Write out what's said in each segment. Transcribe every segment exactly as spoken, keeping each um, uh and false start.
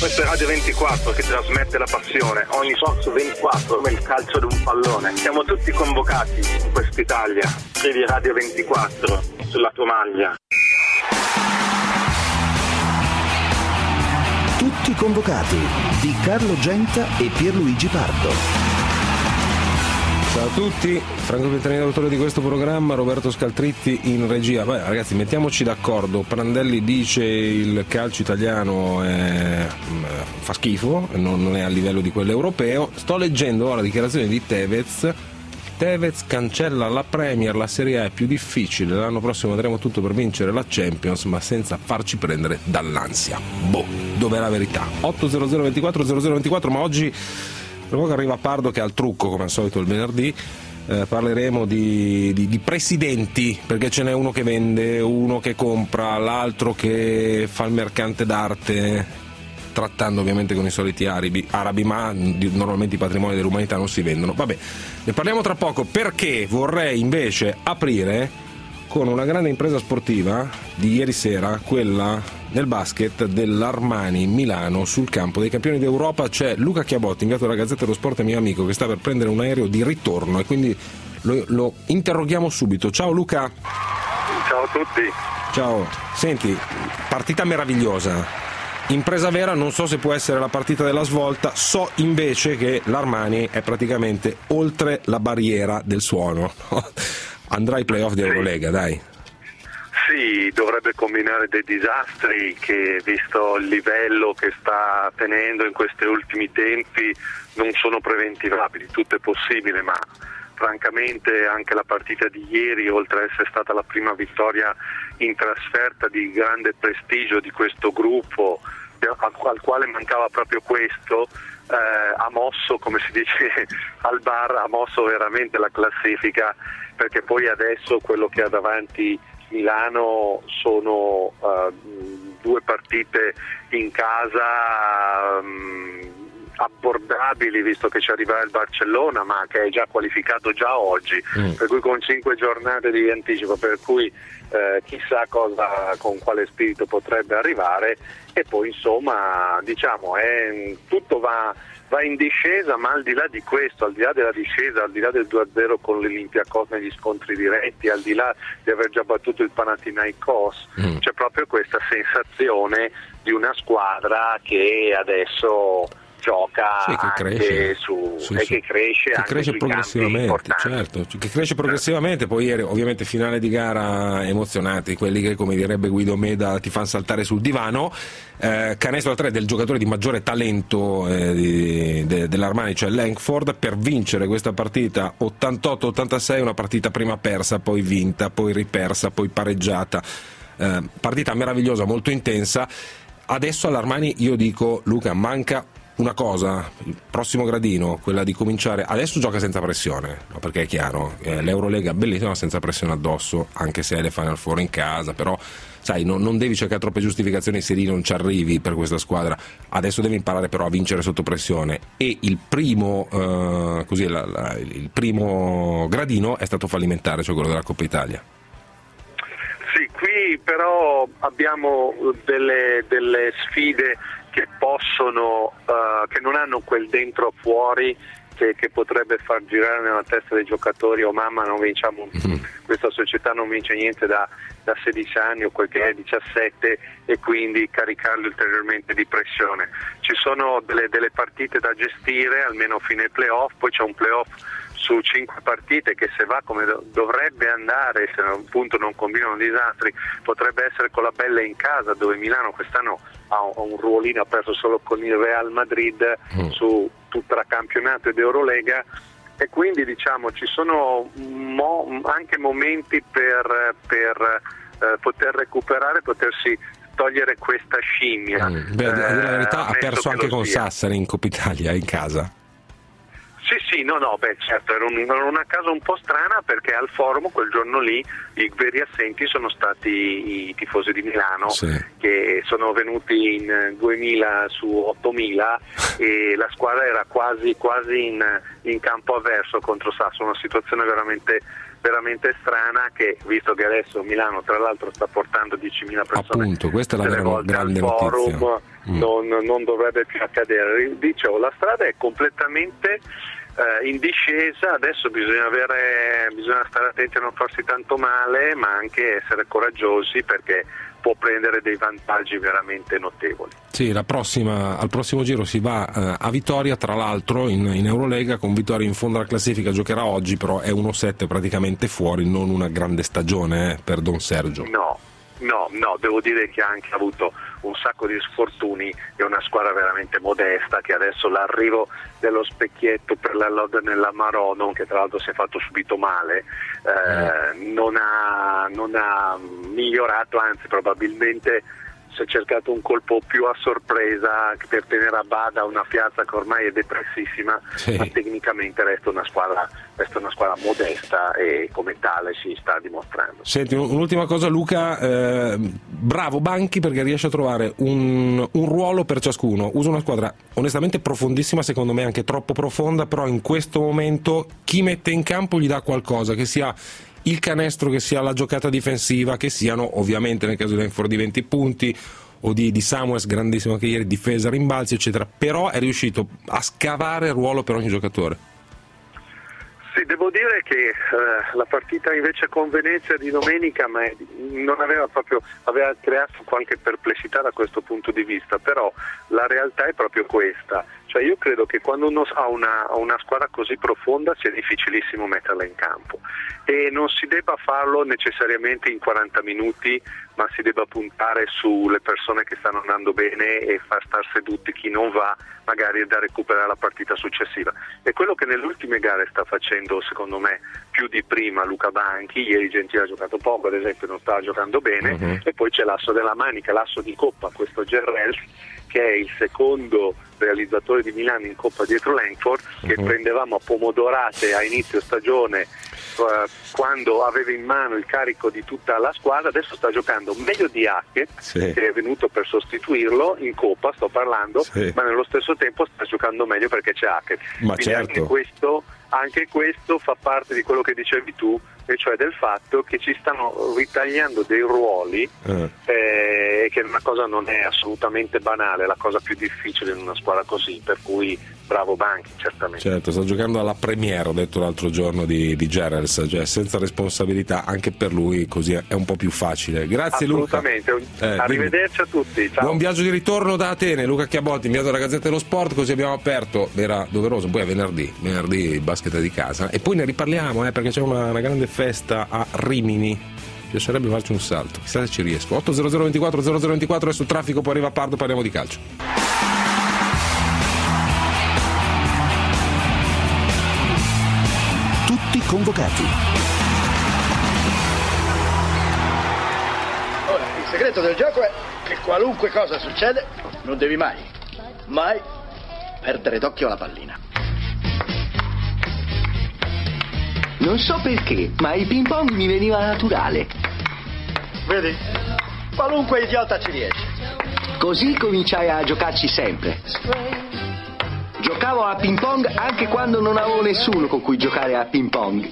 Questo è Radio ventiquattro che trasmette la passione. Ogni Fox ventiquattro come il calcio di un pallone. Siamo tutti convocati in quest'Italia. Scrivi Radio ventiquattro sulla tua maglia. Tutti convocati di Carlo Genta e Pierluigi Pardo. Ciao a tutti, Franco Pietranini, autore di questo programma, Roberto Scaltritti in regia. Beh, ragazzi, mettiamoci d'accordo. Prandelli dice il calcio italiano è, fa schifo, non, non è a livello di quello europeo. Sto leggendo ora dichiarazioni di Tevez. Tevez cancella la Premier, la Serie A è più difficile, l'anno prossimo daremo tutto per vincere la Champions, ma senza farci prendere dall'ansia. Boh, dov'è la verità? otto zero zero ventiquattro zero zero ventiquattro, ma oggi dopo che arriva Pardo che ha il trucco come al solito il venerdì, eh, parleremo di, di, di presidenti, perché ce n'è uno che vende, uno che compra, l'altro che fa il mercante d'arte, trattando ovviamente con i soliti arabi, arabi ma normalmente i patrimoni dell'umanità non si vendono. Vabbè, ne parliamo tra poco, perché vorrei invece aprire con una grande impresa sportiva di ieri sera, quella nel basket dell'Armani Milano. Sul campo dei campioni d'Europa c'è Luca Chiabotti, inviato dalla Gazzetta dello Sport e mio amico, che sta per prendere un aereo di ritorno e quindi lo, lo interroghiamo subito. Ciao Luca. Ciao a tutti. Ciao. Senti, partita meravigliosa. Impresa vera, non so se può essere la partita della svolta, so invece che l'Armani è praticamente oltre la barriera del suono. Andrà ai playoff di Eurolega, dai. Sì, dovrebbe combinare dei disastri che, visto il livello che sta tenendo in questi ultimi tempi, non sono preventivabili. Tutto è possibile, ma francamente anche la partita di ieri, oltre ad essere stata la prima vittoria in trasferta di grande prestigio di questo gruppo, al quale mancava proprio questo, eh, ha mosso, come si dice al bar, ha mosso veramente la classifica, perché poi adesso quello che ha davanti Milano sono uh, due partite in casa um, abbordabili, visto che ci arriverà il Barcellona, ma che è già qualificato già oggi, mm. per cui con cinque giornate di anticipo, per cui eh, chissà cosa, con quale spirito potrebbe arrivare. E poi insomma diciamo è, tutto va, va in discesa, ma al di là di questo, al di là della discesa, al di là del due a zero con l'Olympiacos negli scontri diretti, al di là di aver già battuto il Panathinaikos, mm. c'è proprio questa sensazione di una squadra che adesso gioca sì, che cresce. Anche su sì, e sì. che cresce che anche cresce progressivamente, certo, che cresce progressivamente. Poi ieri ovviamente finale di gara emozionanti, quelli che, come direbbe Guido Meda, ti fanno saltare sul divano. Eh, canestro a tre del giocatore di maggiore talento eh, di, de, dell'Armani, cioè Langford, per vincere questa partita ottantotto ottantasei, una partita prima persa, poi vinta, poi ripersa, poi pareggiata. Eh, partita meravigliosa, molto intensa. Adesso all'Armani io dico, Luca, manca una cosa, il prossimo gradino, quella di cominciare. Adesso gioca senza pressione, no? Perché è chiaro, eh, l'Eurolega bellissima senza pressione addosso, anche se hai le Final Four in casa, però sai, non, non devi cercare troppe giustificazioni se lì non ci arrivi per questa squadra. Adesso devi imparare però a vincere sotto pressione, e il primo eh, così la, la, il primo gradino è stato fallimentare, cioè quello della Coppa Italia. Sì, qui però abbiamo delle, delle sfide che possono, uh, che non hanno quel dentro fuori che, che potrebbe far girare nella testa dei giocatori: oh mamma, non vinciamo, mm-hmm. questa società non vince niente da, da sedici anni o quel che è diciassette, e quindi caricarli ulteriormente di pressione. Ci sono delle, delle partite da gestire almeno fino ai playoff, poi c'è un playoff su cinque partite che, se va come dovrebbe andare, se appunto non combinano disastri, potrebbe essere con la Bella in casa, dove Milano quest'anno ha un ruolino, ha perso solo con il Real Madrid mm. su tutta campionato ed Eurolega, e quindi diciamo ci sono mo- anche momenti per, per eh, poter recuperare, potersi togliere questa scimmia. Mm. Beh, a dire la verità, eh, ha perso anche con sia. Sassari in Coppa Italia in casa. Sì, sì, no, no, beh certo, era, un, era una casa un po' strana, perché al forum quel giorno lì i veri assenti sono stati i tifosi di Milano, sì. che sono venuti in duemila su ottomila e la squadra era quasi, quasi in, in campo avverso contro Sasso, una situazione veramente veramente strana, che visto che adesso Milano tra l'altro sta portando diecimila persone, appunto, questa è la vera grande al forum, notizia. mm. non, non dovrebbe più accadere. Dicevo, la strada è completamente eh, in discesa, adesso bisogna avere, bisogna stare attenti a non farsi tanto male, ma anche essere coraggiosi, perché può prendere dei vantaggi veramente notevoli. Sì, la prossima, al prossimo giro si va eh, a Vitoria, tra l'altro in, in Eurolega, con Vitoria in fondo alla classifica, giocherà oggi, però è uno sette praticamente fuori, non una grande stagione eh, per Don Sergio. No, no, no, devo dire che ha anche avuto un sacco di sfortuni, è una squadra veramente modesta, che adesso l'arrivo dello specchietto per la Lod nella Marono, che tra l'altro si è fatto subito male, eh, mm. non, ha, non ha migliorato, anzi probabilmente si è cercato un colpo più a sorpresa per tenere a bada una piazza che ormai è depressissima, sì. ma tecnicamente resta una squadra resta una squadra modesta e come tale si sta dimostrando. Senti, un'ultima cosa Luca, eh, bravo Banchi, perché riesce a trovare un, un ruolo per ciascuno. Usa una squadra onestamente profondissima, secondo me anche troppo profonda, però in questo momento chi mette in campo gli dà qualcosa, che sia il canestro, che sia la giocata difensiva, che siano ovviamente nel caso di Langford di venti punti o di, di Samuels, grandissimo anche ieri, difesa, rimbalzi eccetera, però è riuscito a scavare il ruolo per ogni giocatore. Sì, devo dire che eh, la partita invece con Venezia di domenica ma non aveva proprio aveva creato qualche perplessità da questo punto di vista, però la realtà è proprio questa, cioè io credo che quando uno ha una, una squadra così profonda sia difficilissimo metterla in campo, e non si debba farlo necessariamente in quaranta minuti, ma si debba puntare sulle persone che stanno andando bene e far star seduti chi non va, magari da recuperare la partita successiva. È quello che nelle ultime gare sta facendo secondo me più di prima Luca Banchi. Ieri Gentile ha giocato poco, ad esempio non stava giocando bene, uh-huh. e poi c'è l'asso della manica, l'asso di Coppa, questo Gerrels, che è il secondo realizzatore di Milano in Coppa dietro Langford, che uh-huh. prendevamo a pomodorate a inizio stagione uh, quando aveva in mano il carico di tutta la squadra. Adesso sta giocando meglio di Hackett, sì. che è venuto per sostituirlo in Coppa, sto parlando, sì. ma nello stesso tempo sta giocando meglio perché c'è Hackett. Ma Quindi certo. anche questo, anche questo fa parte di quello che dicevi tu, e cioè del fatto che ci stanno ritagliando dei ruoli, uh. eh, che una cosa non è assolutamente banale, è la cosa più difficile in una squadra così, per cui bravo Banchi, certamente. Certo, sta giocando alla Premier, ho detto l'altro giorno di, di Gerrels, cioè senza responsabilità, anche per lui così è un po' più facile. Grazie assolutamente. Luca. Eh, Arrivederci quindi. a tutti. Ciao. Buon viaggio di ritorno da Atene, Luca Chiabotti, inviato dalla Gazzetta dello Sport, così abbiamo aperto, era doveroso, poi è venerdì, venerdì il basket di casa, e poi ne riparliamo eh, perché c'è una, una grande festa a Rimini. Mi piacerebbe farci un salto, chissà se ci riesco. otto zero zero ventiquattro zero zero ventiquattro e sul traffico, poi arriva Pardo, parliamo di calcio. Tutti convocati. Ora, il segreto del gioco è che qualunque cosa succede, non devi mai, mai perdere d'occhio la pallina. Non so perché, ma il ping pong mi veniva naturale. Vedi? Qualunque idiota ci riesce. Così cominciai a giocarci sempre. Giocavo a ping pong anche quando non avevo nessuno con cui giocare a ping pong.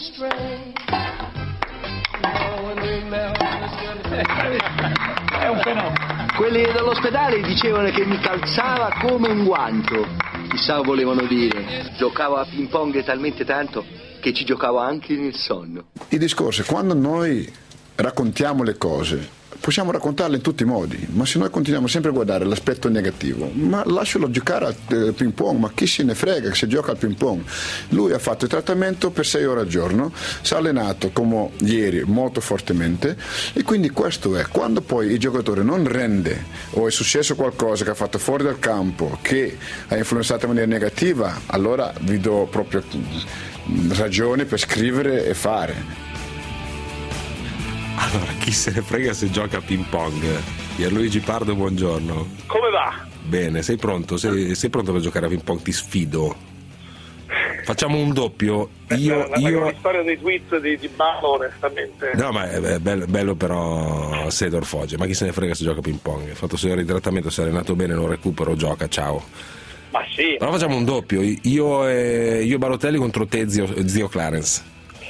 È un fenomeno. Quelli dell'ospedale dicevano che mi calzava come un guanto. Chissà volevano dire. Giocavo a ping pong talmente tanto che ci giocavo anche nel sonno. Il discorso è quando noi raccontiamo le cose, possiamo raccontarle in tutti i modi, ma se noi continuiamo sempre a guardare l'aspetto negativo, ma lascialo giocare al eh, ping pong, ma chi se ne frega che se gioca al ping pong. Lui ha fatto il trattamento per sei ore al giorno, si è allenato come ieri molto fortemente, e quindi questo è, quando poi il giocatore non rende o è successo qualcosa che ha fatto fuori dal campo che ha influenzato in maniera negativa, allora vi do proprio ragioni per scrivere e fare. Allora, chi se ne frega se gioca a ping pong? Pierluigi Pardo, buongiorno. Come va? Bene, sei pronto? Sei, sei pronto per giocare a ping pong? Ti sfido. Facciamo un doppio. Io, la, io... la storia dei tweet di, di Ballo, onestamente. No, ma è bello, bello però Sedor Foggia. Ma chi se ne frega se gioca a ping pong? Ha fatto il suo ritrattamento, si è allenato bene, lo recupero, gioca, ciao. Ma sì. Però facciamo un doppio. Io e, io e Balotelli contro te, zio, zio Clarence.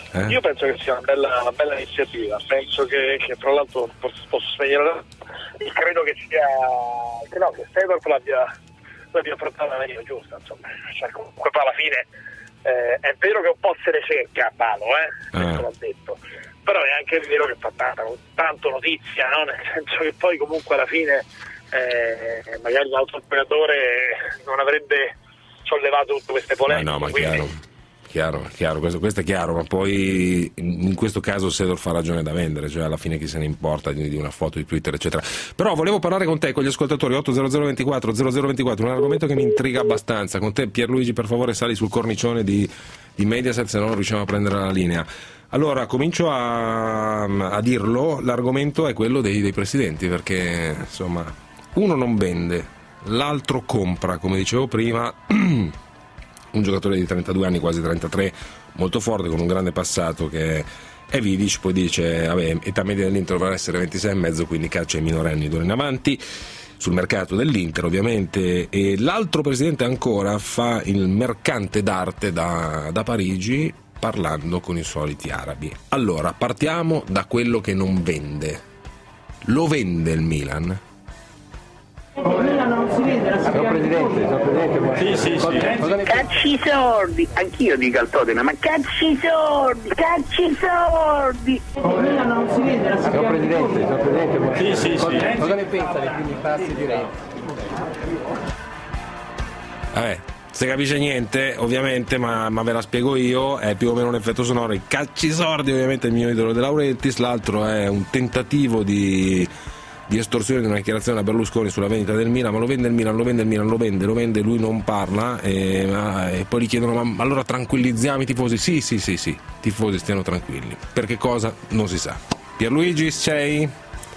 Eh? Io penso che sia una bella, una bella iniziativa, penso che, che tra l'altro posso, posso segnalare, credo che sia che no, che Sedorf l'abbia, l'abbia affrontata nella maniera giusta, insomma, cioè, comunque poi alla fine eh, è vero che un po' se ne cerca a Balo, eh, questo l'ho detto, però è anche vero che fa tanta, tanto notizia, no? Nel senso che poi comunque alla fine eh, magari l'altro giocatore non avrebbe sollevato tutte queste polemiche. Ma no, ma quindi... chiaro, chiaro, chiaro, questo, questo è chiaro, ma poi in questo caso Sedorf fa ragione da vendere, cioè alla fine chi se ne importa di, di una foto di Twitter eccetera. Però volevo parlare con te, con gli ascoltatori otto zero zero ventiquattro zero zero ventiquattro, un argomento che mi intriga abbastanza. Con te Pierluigi, per favore sali sul cornicione di, di Mediaset, se no non riusciamo a prendere la linea. Allora, comincio a, a dirlo, l'argomento è quello dei, dei presidenti, perché insomma uno non vende, l'altro compra, come dicevo prima. Un giocatore di trentadue anni, quasi trentatré, molto forte, con un grande passato, che è Vidic, poi dice vabbè, età media dell'Inter dovrà essere ventisei e mezzo, quindi caccia i minorenni d'ora in avanti sul mercato dell'Inter ovviamente. E l'altro presidente ancora fa il mercante d'arte da, da Parigi, parlando con i soliti arabi. Allora, partiamo da quello che non vende. Lo vende il Milan? Il Milan non si vende, la signor Presidente, signor Presidente, sì, sì, sì. Cacci sordi, anch'io dico al Tottenham, ma cacci sordi, cacci sordi. Il Milan non si vende, la signor Presidente, signor Presidente, sì, sì, sì. Cosa ne pensa dei primi passi di Renzi? Vabbè, se capisce niente ovviamente, ma, ma ve la spiego io, è più o meno un effetto sonoro. I cacci sordi ovviamente è il mio idolo De Laurentiis, l'altro è un tentativo di di estorsione di una dichiarazione a Berlusconi sulla vendita del Milan. Ma lo vende il Milan, lo vende il Milan, lo vende, lo vende, lui non parla, e, ma, e poi gli chiedono ma allora tranquillizziamo i tifosi. Sì, sì, sì, sì, tifosi stiano tranquilli. Perché cosa? Non si sa. Pierluigi, sei?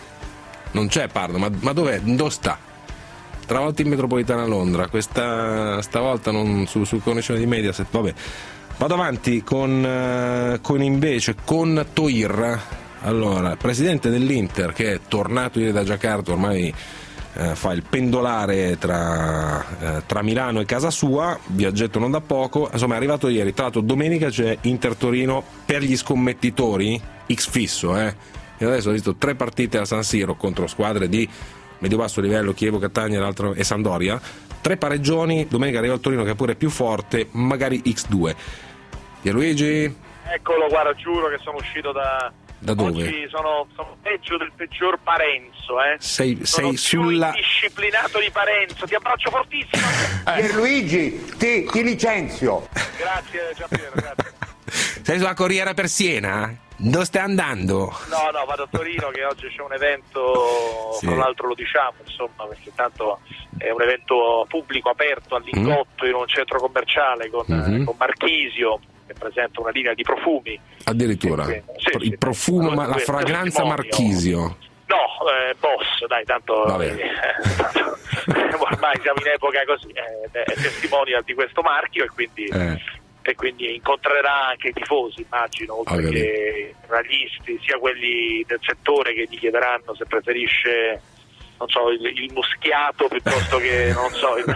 Non c'è, Pardo, ma, ma dov'è? Dove sta? Travolti in metropolitana a Londra, questa stavolta non su, sul connessione di Mediaset, vabbè. Vado avanti con, con invece con Toir. Allora, presidente dell'Inter, che è tornato ieri da Giacarta, ormai eh, fa il pendolare tra, eh, tra Milano e casa sua, viaggetto non da poco, insomma è arrivato ieri. Tra l'altro domenica c'è Inter-Torino per gli scommettitori, X fisso, eh. E adesso ho visto tre partite a San Siro contro squadre di medio-basso livello, Chievo, Catania e, l'altro, e Sampdoria, tre pareggioni, domenica arriva il Torino che è pure più forte, magari X due. Pierluigi? Eccolo, guarda, giuro che sono uscito da... Da dove? Oggi sono, sono peggio del peggior Parenzo, eh. Sei, sono sei sulla... disciplinato di Parenzo, ti abbraccio fortissimo. Eh. Pierluigi, ti, ti licenzio. Grazie Giampiero, grazie. Sei sulla Corriera per Siena? Dove stai andando? No, no, vado a Torino che oggi c'è un evento, sì. Tra l'altro lo diciamo, insomma, perché tanto è un evento pubblico aperto al Lingotto, mm. in un centro commerciale con, mm-hmm. con Marchisio, che presenta una linea di profumi. Addirittura? Sì, sì, il profumo, ma la fragranza Marchisio. No, eh, Boss, dai, tanto, eh, tanto ormai siamo in epoca così, eh, è testimonial di questo marchio e quindi... Eh. E quindi incontrerà anche i tifosi, immagino, oltre che i giornalisti, sia quelli del settore che gli chiederanno se preferisce, non so, il, il muschiato piuttosto che, non so... Il...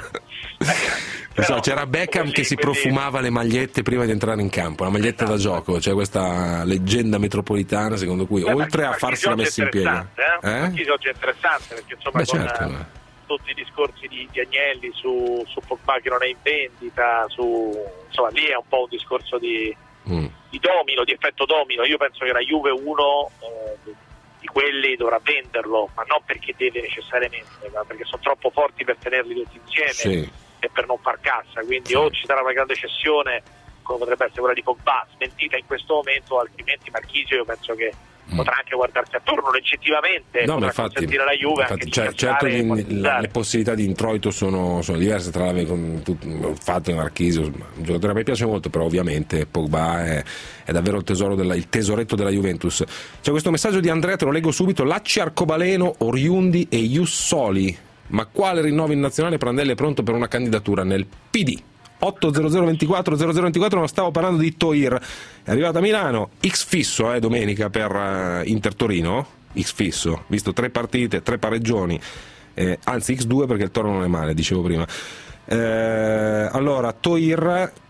Però, so, c'era Beckham così, che si quindi... profumava le magliette prima di entrare in campo, la maglietta esatto. da gioco, cioè questa leggenda metropolitana secondo cui, Beh, oltre a farsi la messa in piedi... Eh? Eh? Marchisio oggi è interessante, perché insomma... Beh, con, certo, eh. tutti i discorsi di, di Agnelli su, su Pogba che non è in vendita, su, insomma lì è un po' un discorso di, mm. di domino, di effetto domino. Io penso che la Juve uno eh, di quelli dovrà venderlo, ma non perché deve necessariamente, ma perché sono troppo forti per tenerli tutti insieme, sì. e per non far cassa, quindi sì. o ci sarà una grande cessione come potrebbe essere quella di Pogba, smentita in questo momento, altrimenti Marchisio io penso che Mm. potrà anche guardarsi attorno legittimamente, no, potrà infatti, consentire alla Juve infatti, anche cioè, di certo che le possibilità di introito sono, sono diverse tra la, con tutto il fatto di Marchisio, un giocatore a me piace molto, però ovviamente Pogba è, è davvero il tesoro della, il tesoretto della Juventus. C'è questo messaggio di Andrea, te lo leggo subito: Lacci, Arcobaleno, Oriundi e Jussoli, ma quale rinnovo in nazionale? Prandelli è pronto per una candidatura nel P D. otto zero zero ventiquattro zero zero ventiquattro, non stavo parlando di Toir, è arrivato a Milano, X fisso eh, domenica per uh, Inter Torino, X fisso, visto tre partite, tre pareggioni, eh, anzi X due perché il Toro non è male, dicevo prima. Eh, allora Toir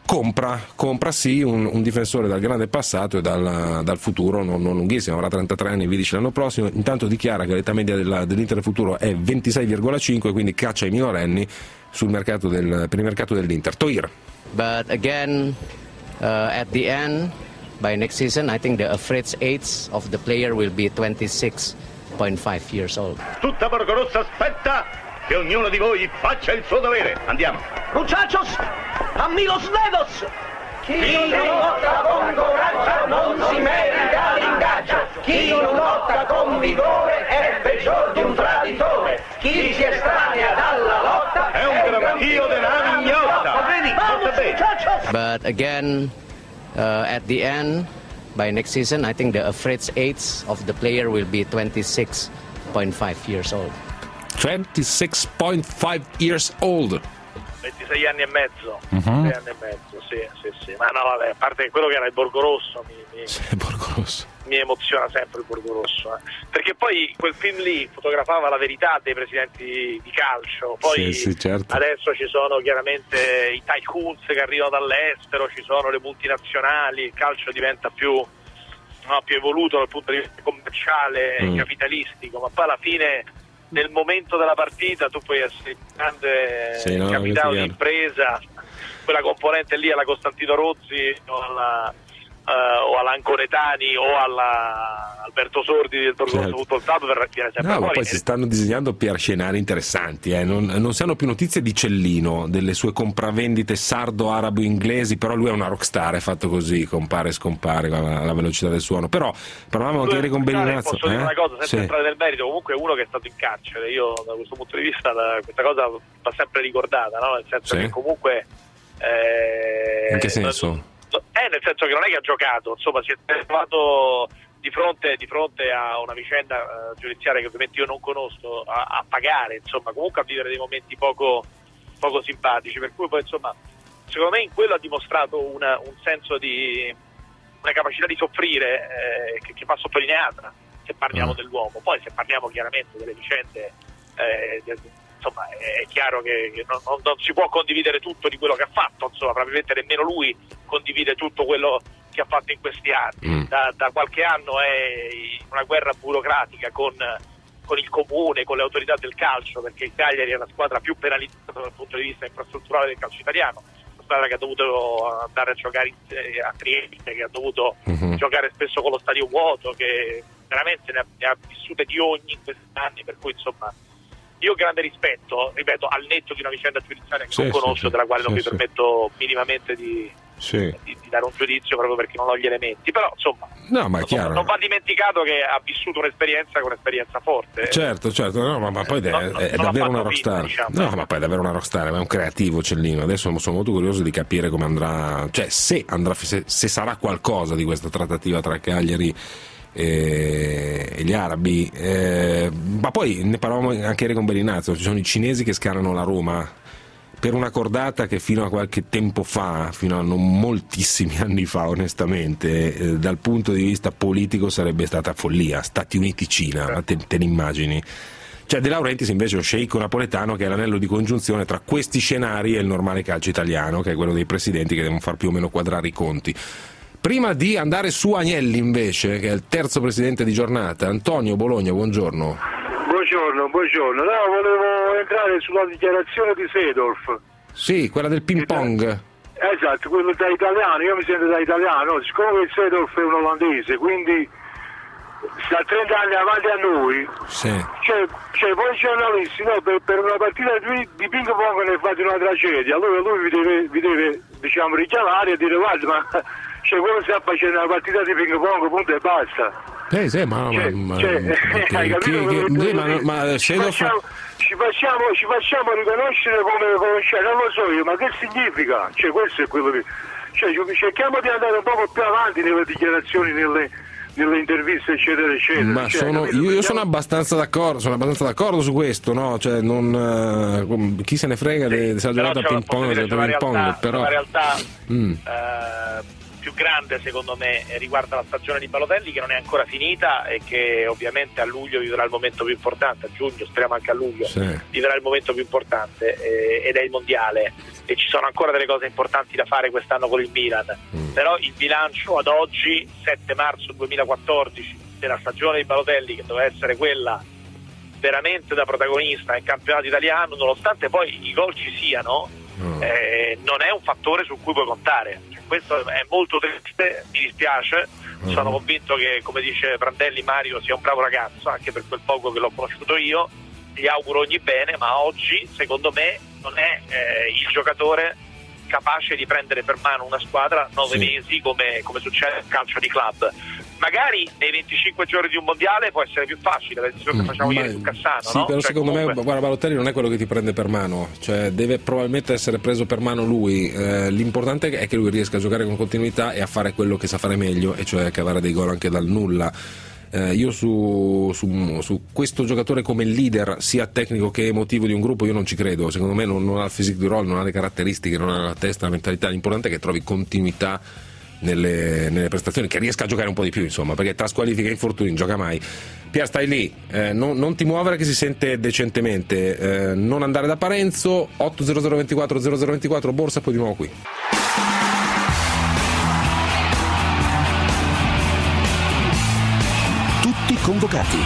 compra, compra sì un, un difensore dal grande passato e dal, dal futuro non, non lunghissimo, avrà trentatré anni, vi dice l'anno prossimo. Intanto dichiara che l'età media della, dell'Inter del futuro è ventisei virgola cinque, quindi caccia i minorenni sul mercato del, per il mercato dell'Inter. Toir. But again, uh, at the end, by next season, I think the average age of the player will be twenty-six point five years old. Tutta Borgorossa aspetta che ognuno di voi faccia il suo dovere. Andiamo. Muchachos, a mí los dedos. Chi non lotta con coraggio non si merita l'ingaggio. Chi non lotta con vigore è peggior di un traditore. Chi si estranea dalla lotta è un gravio della mignotta. But again, uh, at the end, by next season, I think the average age of the player will be twenty-six point five years old. twenty-six point five years old. ventisei anni e mezzo. Uh-huh. ventisei anni e mezzo, sì, sì, sì. Ma no, vabbè, a parte quello che era il Borgo Rosso, mi, mi, sì, Borgo Rosso. mi emoziona sempre il Borgo Rosso. Eh. Perché poi quel film lì fotografava la verità dei presidenti di calcio. Poi sì, sì, certo. Adesso ci sono chiaramente i tycoons che arrivano dall'estero, ci sono le multinazionali, il calcio diventa più, no, più evoluto dal punto di vista commerciale e mm. capitalistico, ma poi alla fine nel momento della partita tu puoi essere grande sì, no, capitano di impresa, quella componente lì alla Costantino Rozzi o alla uh, o all'Anconetani o alla Alberto Sordi del Borgo Rosso, tutto il stato per viene sempre no, fuori. Poi si stanno disegnando per scenari interessanti, eh. non, non si hanno più notizie di Cellino, delle sue compravendite sardo-arabo-inglesi, però lui è una rockstar, è fatto così, compare e scompare alla, alla velocità del suono. Però parlavamo anche ieri con Bellinazzo. Posso dire eh? una cosa, senza sì. entrare nel merito, comunque è uno che è stato in carcere, io da questo punto di vista la, questa cosa va sempre ricordata, no? Nel senso sì. che comunque eh, in che senso? Non, Eh, nel senso che non è che ha giocato, insomma si è trovato di fronte, di fronte a una vicenda uh, giudiziaria che ovviamente io non conosco, a, a pagare, insomma, comunque a vivere dei momenti poco, poco simpatici, per cui poi insomma secondo me in quello ha dimostrato una, un senso di una capacità di soffrire eh, che, che va sottolineata se parliamo mm. dell'uomo. Poi se parliamo chiaramente delle vicende eh, del, insomma è chiaro che, che non, non, non si può condividere tutto di quello che ha fatto, insomma probabilmente nemmeno lui condivide tutto quello che ha fatto in questi anni. Mm. Da, da qualche anno è una guerra burocratica con, con il comune, con le autorità del calcio, perché il Cagliari è la squadra più penalizzata dal punto di vista infrastrutturale del calcio italiano, una squadra che ha dovuto andare a giocare a Trieste, che ha dovuto mm-hmm. giocare spesso con lo stadio vuoto, che veramente ne ha, ne ha vissute di ogni in questi anni, per cui insomma io ho grande rispetto, ripeto, al netto di una vicenda giudiziaria che sì, non conosco, sì, della quale sì, non mi sì. permetto minimamente di, sì. di, di dare un giudizio proprio perché non ho gli elementi, però insomma no, ma è chiaro. non va dimenticato che ha vissuto un'esperienza con un'esperienza forte. Certo, certo, no, ma, ma poi no, è, no, è davvero una rockstar, diciamo. No, ma poi è davvero una rockstar, ma è un creativo Cellino. Adesso sono molto curioso di capire come andrà, cioè se andrà, se, se sarà qualcosa di questa trattativa tra Cagliari e gli arabi, eh, ma poi ne parlavamo anche ieri con Bellinazzo, ci sono i cinesi che scarano la Roma per una cordata che fino a qualche tempo fa, fino a non moltissimi anni fa onestamente, eh, dal punto di vista politico sarebbe stata follia. Stati Uniti-Cina, ma te, te ne immagini? Cioè De Laurentiis invece è lo sceicco napoletano che è l'anello di congiunzione tra questi scenari e il normale calcio italiano, che è quello dei presidenti che devono far più o meno quadrare i conti. Prima di andare su Agnelli invece, che è il terzo presidente di giornata, Antonio Bologna, buongiorno. Buongiorno, buongiorno. No, volevo entrare sulla dichiarazione di Seedorf. Sì, quella del ping pong. Esatto, quello da italiano, io mi sento da italiano, siccome il Seedorf è un olandese, quindi sta trenta anni avanti a noi. Sì. Cioè, cioè voi giornalisti, no, per, per una partita di, di ping pong ne fate una tragedia, allora lui vi deve, vi deve diciamo richiamare e dire guarda, ma cioè quello sta facendo una partita di ping pong, punto e basta. Eh sì, ma, cioè, ma, cioè, ma, hai capito? Che, che, che, ma, ma ci, facciamo, ci, facciamo, ci facciamo riconoscere come conoscere, non lo so io, ma che significa? Cioè questo è quello che. Cioè cerchiamo di andare un po' più avanti nelle dichiarazioni, nelle, nelle interviste, eccetera, eccetera. Ma cioè, sono, io, io sono abbastanza d'accordo, sono abbastanza d'accordo su questo, no? Cioè non uh, chi se ne frega di sì, se ha giocato a ping pong, dire, a ping pong, però la realtà mm. uh, più grande secondo me riguarda la stagione di Balotelli, che non è ancora finita e che ovviamente a luglio vivrà il momento più importante, a giugno speriamo anche a luglio sì. vivrà il momento più importante eh, ed è il mondiale. e ci sono ancora delle cose importanti da fare quest'anno con il Milan, mm. però il bilancio ad oggi, sette marzo duemilaquattordici, della stagione di Balotelli, che doveva essere quella veramente da protagonista nel campionato italiano, nonostante poi i gol ci siano, mm. eh, non è un fattore su cui puoi contare. Cioè, questo è molto triste, mi dispiace, mm. sono convinto che, come dice Prandelli, Mario sia un bravo ragazzo, anche per quel poco che l'ho conosciuto io, gli auguro ogni bene, ma oggi secondo me non è eh, il giocatore capace di prendere per mano una squadra nove sì. mesi come, come succede nel calcio di club. Magari nei venticinque giorni di un mondiale può essere più facile, la decisione che facciamo mm, ieri su Cassano, sì, no? però cioè, secondo comunque... me guarda, Balotelli non è quello che ti prende per mano, cioè deve probabilmente essere preso per mano lui, eh, l'importante è che lui riesca a giocare con continuità e a fare quello che sa fare meglio, e cioè cavare dei gol anche dal nulla. Eh, io su, su, su questo giocatore come leader sia tecnico che emotivo di un gruppo io non ci credo, secondo me non, non ha il physique du role, non ha le caratteristiche, non ha la testa, la mentalità, l'importante è che trovi continuità nelle, nelle prestazioni, che riesca a giocare un po' di più, insomma, perché tra squalifica e infortuni non gioca mai. Pier, stai lì, eh, non, non ti muovere che si sente decentemente, eh, non andare da Parenzo. Otto zero zero ventiquattro zero zero ventiquattro Borsa, poi di nuovo qui. Tutti convocati.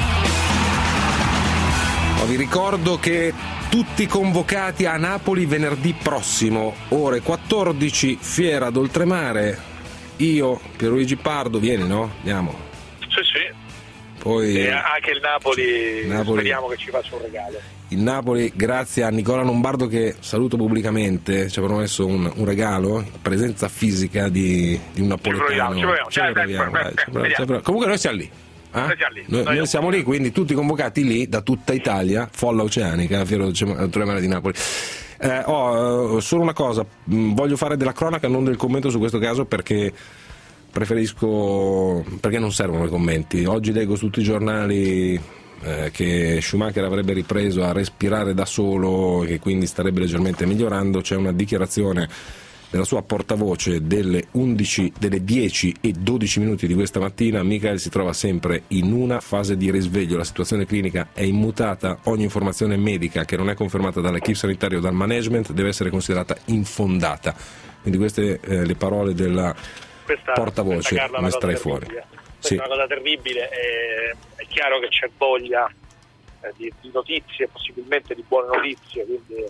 Oh, vi ricordo che tutti convocati a Napoli venerdì prossimo, ore quattordici, Fiera d'Oltremare. Io, Pierluigi Pardo, vieni, no? Andiamo. Sì, sì. Poi e anche il Napoli, Napoli, speriamo che ci faccia un regalo. Il Napoli, grazie a Nicola Lombardo, che saluto pubblicamente, ci ha promesso un, un regalo, presenza fisica di, di un napoletano. Ci proviamo, ci proviamo. Comunque noi siamo lì. Eh? lì. Noi, noi siamo lì, quindi tutti convocati lì da tutta Italia, folla oceanica, Fiera d'Oltremare di Napoli. Eh, oh, solo una cosa, voglio fare della cronaca, non del commento su questo caso, perché preferisco, perché non servono i commenti. Oggi leggo su tutti i giornali eh, che Schumacher avrebbe ripreso a respirare da solo e che quindi starebbe leggermente migliorando. C'è una dichiarazione della sua portavoce delle undici, delle dieci e dodici minuti di questa mattina. Michael si trova sempre in una fase di risveglio, la situazione clinica è immutata, ogni informazione medica che non è confermata dall'equipe sanitaria o dal management deve essere considerata infondata. Quindi queste eh, le parole della questa, portavoce, questa me strai fuori. Questa sì. è una cosa terribile, è, è chiaro che c'è voglia eh, di, di notizie, possibilmente di buone notizie, quindi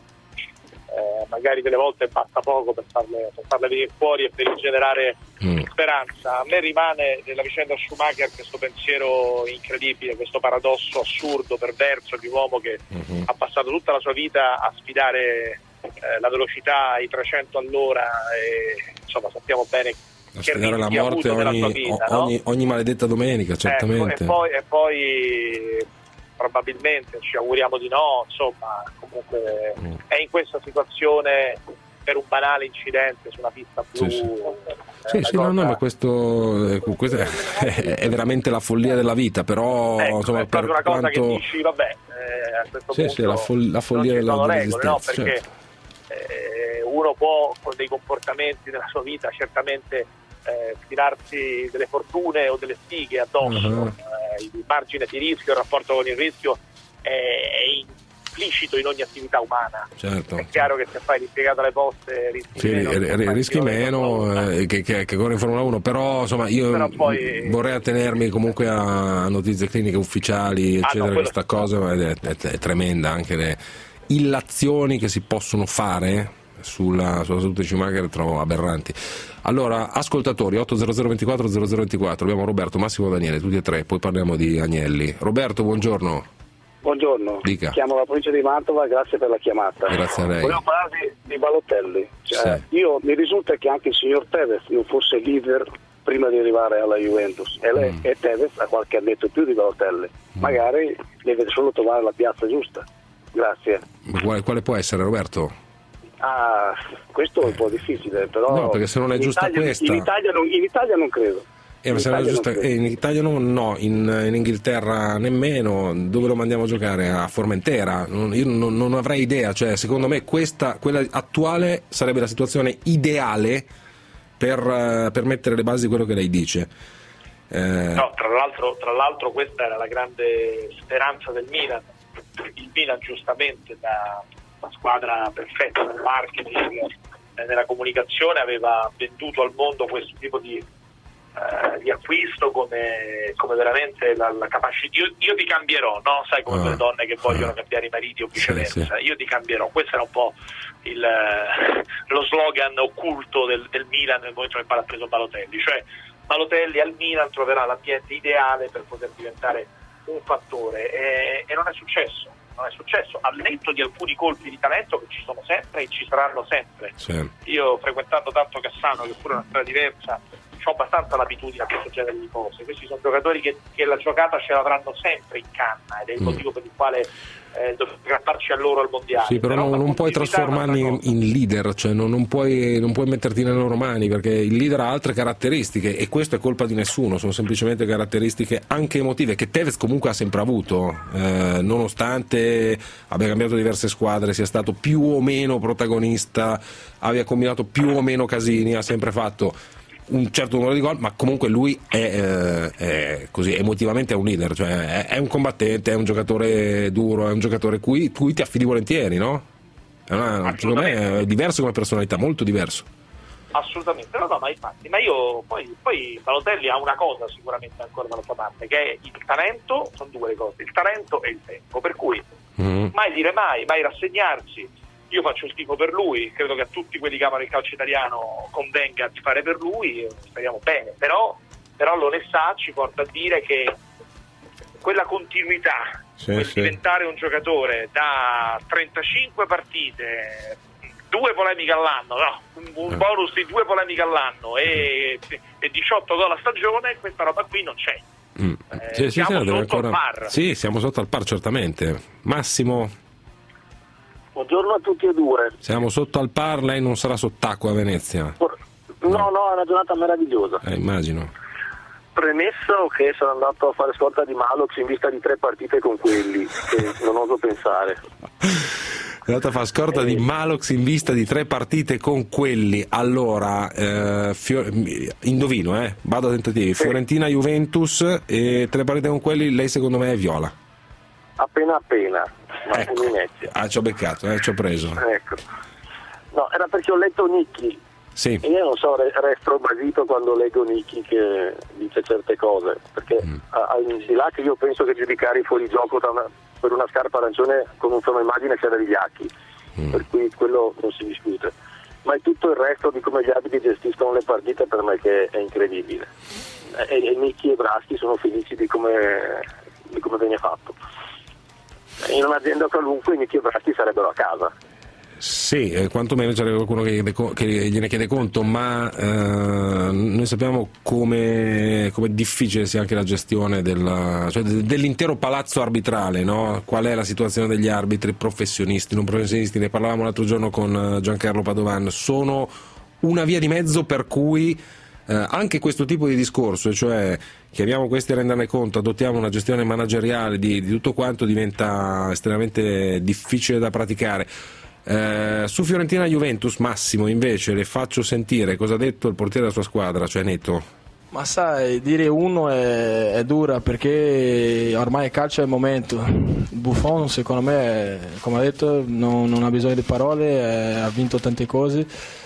Eh, magari delle volte basta poco per farle, per farle venire fuori e per ingenerare mm. speranza. A me rimane nella vicenda Schumacher questo pensiero incredibile, questo paradosso assurdo, perverso di un uomo che mm-hmm. ha passato tutta la sua vita a sfidare eh, la velocità, i trecento all'ora, e insomma sappiamo bene a sfidare la morte ogni, vita, ogni, no? ogni maledetta domenica, certamente. Eh, e poi, e poi probabilmente, ci auguriamo di no, insomma, comunque mm. è in questa situazione per un banale incidente su una pista blu. Sì, sì, sì, sì no, no, ma questo, eh, questo è, è veramente la follia della vita, però ecco, insomma, è per una quanto... cosa che dici, vabbè, eh, a questo sì, punto sì, la, fol- la follia della, regole, dell'esistenza, no? Perché certo. eh, uno può con dei comportamenti della sua vita certamente eh, tirarsi delle fortune o delle sfighe addosso, uh-huh. eh, il margine di rischio, il rapporto con il rischio è, è implicito in ogni attività umana. Certo. È chiaro che se fai l'impiegato alle poste rischi sì, meno, r- rischi meno eh, che, che, che corre in Formula uno, però insomma io però poi, vorrei attenermi comunque a notizie cliniche ufficiali, eccetera. Ah, no, questa cosa è, è, è tremenda, anche le illazioni che si possono fare sulla, sulla salute di Schumacher trovo aberranti. Allora, ascoltatori, otto zero zero ventiquattro zero zero ventiquattro, abbiamo Roberto, Massimo e Daniele, tutti e tre, poi parliamo di Agnelli. Roberto, buongiorno. Buongiorno, Dica. Chiamo la provincia di Mantova, grazie per la chiamata. Grazie a lei. Volevo parlare di Balotelli. Cioè, sì. Io mi risulta che anche il signor Tevez non fosse leader prima di arrivare alla Juventus e, lei, mm. e Tevez ha qualche annetto più di Balotelli. Mm. Magari deve solo trovare la piazza giusta. Grazie. Quale, quale può essere, Roberto? Ah, questo è un po' difficile, però no, perché se non è giusta Italia, questa in Italia non, in Italia non credo. Eh, ma in, Italia giusta, eh, in Italia no, no in, in Inghilterra nemmeno. Dove lo mandiamo a giocare? A Formentera? Non, io non, non avrei idea, cioè secondo me questa, quella attuale sarebbe la situazione ideale per, per mettere le basi di quello che lei dice. Eh... No, tra l'altro, tra l'altro questa era la grande speranza del Milan. Il Milan giustamente da una squadra perfetta nel marketing, nella comunicazione, aveva venduto al mondo questo tipo di, eh, di acquisto come, come veramente la, la capacità. Io, io ti cambierò, no? Sai, come quelle donne che vogliono cambiare i mariti o viceversa. Sì, sì. Io ti cambierò. Questo era un po' il, lo slogan occulto del, del Milan nel momento nel quale ha preso Balotelli. Cioè, Balotelli al Milan troverà l'ambiente ideale per poter diventare un fattore, e, e non è successo. Non è successo, al netto di alcuni colpi di talento che ci sono sempre e ci saranno sempre. Sì. Io, frequentando tanto Cassano, che pure è una storia diversa, ho abbastanza l'abitudine a questo genere di cose. Questi sono giocatori che, che la giocata ce l'avranno sempre in canna, ed è il mm. motivo per il quale eh, dobbiamo aggrapparci a loro al mondiale. Sì, però, però non, non puoi trasformarli in, in leader, cioè non, non, puoi, non puoi metterti nelle loro mani, perché il leader ha altre caratteristiche, e questo è colpa di nessuno, sono semplicemente caratteristiche anche emotive che Tevez comunque ha sempre avuto, eh, nonostante abbia cambiato diverse squadre, sia stato più o meno protagonista, abbia combinato più o meno casini, ha sempre fatto un certo numero di gol, ma comunque lui è, eh, è così, emotivamente è un leader, cioè è, è un combattente, è un giocatore duro, è un giocatore cui, cui ti affidi volentieri, no? È una, secondo me è diverso come personalità, molto diverso. Assolutamente, no, no, ma infatti, ma io poi, poi Balotelli ha una cosa sicuramente ancora dalla sua parte, che è il talento, sono due le cose, il talento e il tempo, per cui mm. mai dire mai, mai rassegnarsi. Io faccio il tifo per lui, credo che a tutti quelli che amano il calcio italiano convenga di fare per lui, speriamo bene, però, però l'onestà ci porta a dire che quella continuità, sì, quel sì. diventare un giocatore da trentacinque partite, due polemiche all'anno, no, un, un bonus di due polemiche all'anno e, e diciotto gol a stagione, questa roba qui non c'è. Mm. Eh, sì, siamo sì, sotto ancora... al par. Sì, siamo sotto al par, certamente. Massimo? Buongiorno a tutti e due. Siamo sotto al par, lei non sarà sott'acqua a Venezia? No, no, è una giornata meravigliosa. Eh, immagino. Premesso che sono andato a fare scorta di Malox in vista di tre partite con quelli, che non oso pensare. È andata a fare scorta eh. di Malox in vista di tre partite con quelli. Allora, eh, Fior... indovino, eh, vado a tentativi. Sì. Fiorentina, Juventus e tre partite con quelli, lei secondo me è viola. Appena appena. Ecco. Ah, ci ho beccato, eh, ci ho preso. Ecco. No, era perché ho letto Nicchi. Sì. E io non so, resto basito quando leggo Nicchi che dice certe cose, perché mm. al di là che io penso che giudicare i fuorigioco una, per una scarpa arancione con un fermo immagine sia da vigliacchi, mm. per cui quello non si discute, ma è tutto il resto di come gli arbitri gestiscono le partite per me che è incredibile, e, e Nicchi e Braschi sono felici di come, di come viene fatto. In un'azienda qualunque Nicchi e Braschi sarebbero a casa. Sì, eh, quantomeno c'è qualcuno che, che gliene chiede conto, ma eh, noi sappiamo come, come difficile sia anche la gestione della, cioè dell'intero palazzo arbitrale, no? Qual è la situazione degli arbitri, professionisti, non professionisti, ne parlavamo l'altro giorno con Giancarlo Padovan, sono una via di mezzo per cui eh, anche questo tipo di discorso, cioè chiamiamo questi a renderne conto, adottiamo una gestione manageriale di, di tutto quanto, diventa estremamente difficile da praticare. Eh, su Fiorentina Juventus, Massimo, invece le faccio sentire cosa ha detto il portiere della sua squadra, cioè Neto. Ma sai, dire uno è, è dura, perché ormai il calcio è il momento. Buffon secondo me, come ha detto, non, non ha bisogno di parole, è, ha vinto tante cose,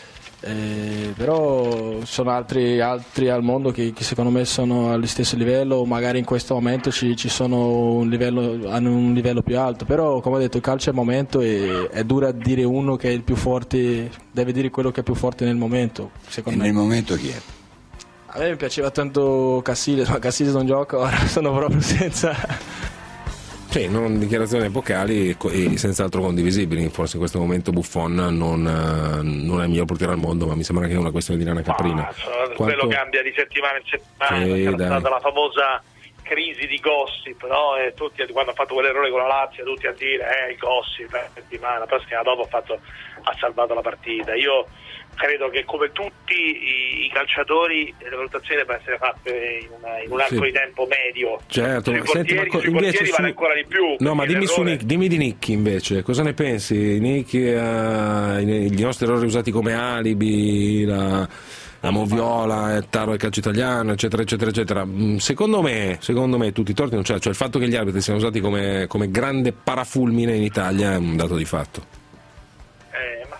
eh, però ci sono altri, altri al mondo che, che secondo me sono allo stesso livello, magari in questo momento ci, ci sono un livello, hanno un livello più alto, però come ho detto il calcio è il momento e è dura dire uno che è il più forte, deve dire quello che è più forte nel momento. E nel momento chi è? A me mi piaceva tanto Casillas, ma Casillas non gioca, ora sono proprio senza... Sì, non dichiarazioni epocali e senz'altro condivisibili. Forse in questo momento Buffon non, non è il miglior portiere al mondo, ma mi sembra che è una questione di lana caprina. Ma, cioè, Quanto... quello cambia di settimana in settimana, sì, c'era stata la famosa crisi di gossip, no? E tutti, quando ha fatto quell'errore con la Lazio, tutti a dire eh, il gossip, eh, settimana, poi settimana dopo ha, fatto, ha salvato la partita. Io credo che come tutti i, i calciatori le valutazioni debbano essere fatte in, una, in un arco sì. di tempo medio. Certo, sui senti, portieri, ma sui portieri su... vale ancora di più. No, ma dimmi, su Nick, dimmi di Nicchi invece, cosa ne pensi? Nicchi, uh, i nostri errori usati come alibi, la, la moviola, il taro del calcio italiano, eccetera, eccetera, eccetera. Secondo me, secondo me tutti i torti non c'è, cioè il fatto che gli arbitri siano usati come, come grande parafulmine in Italia è un dato di fatto.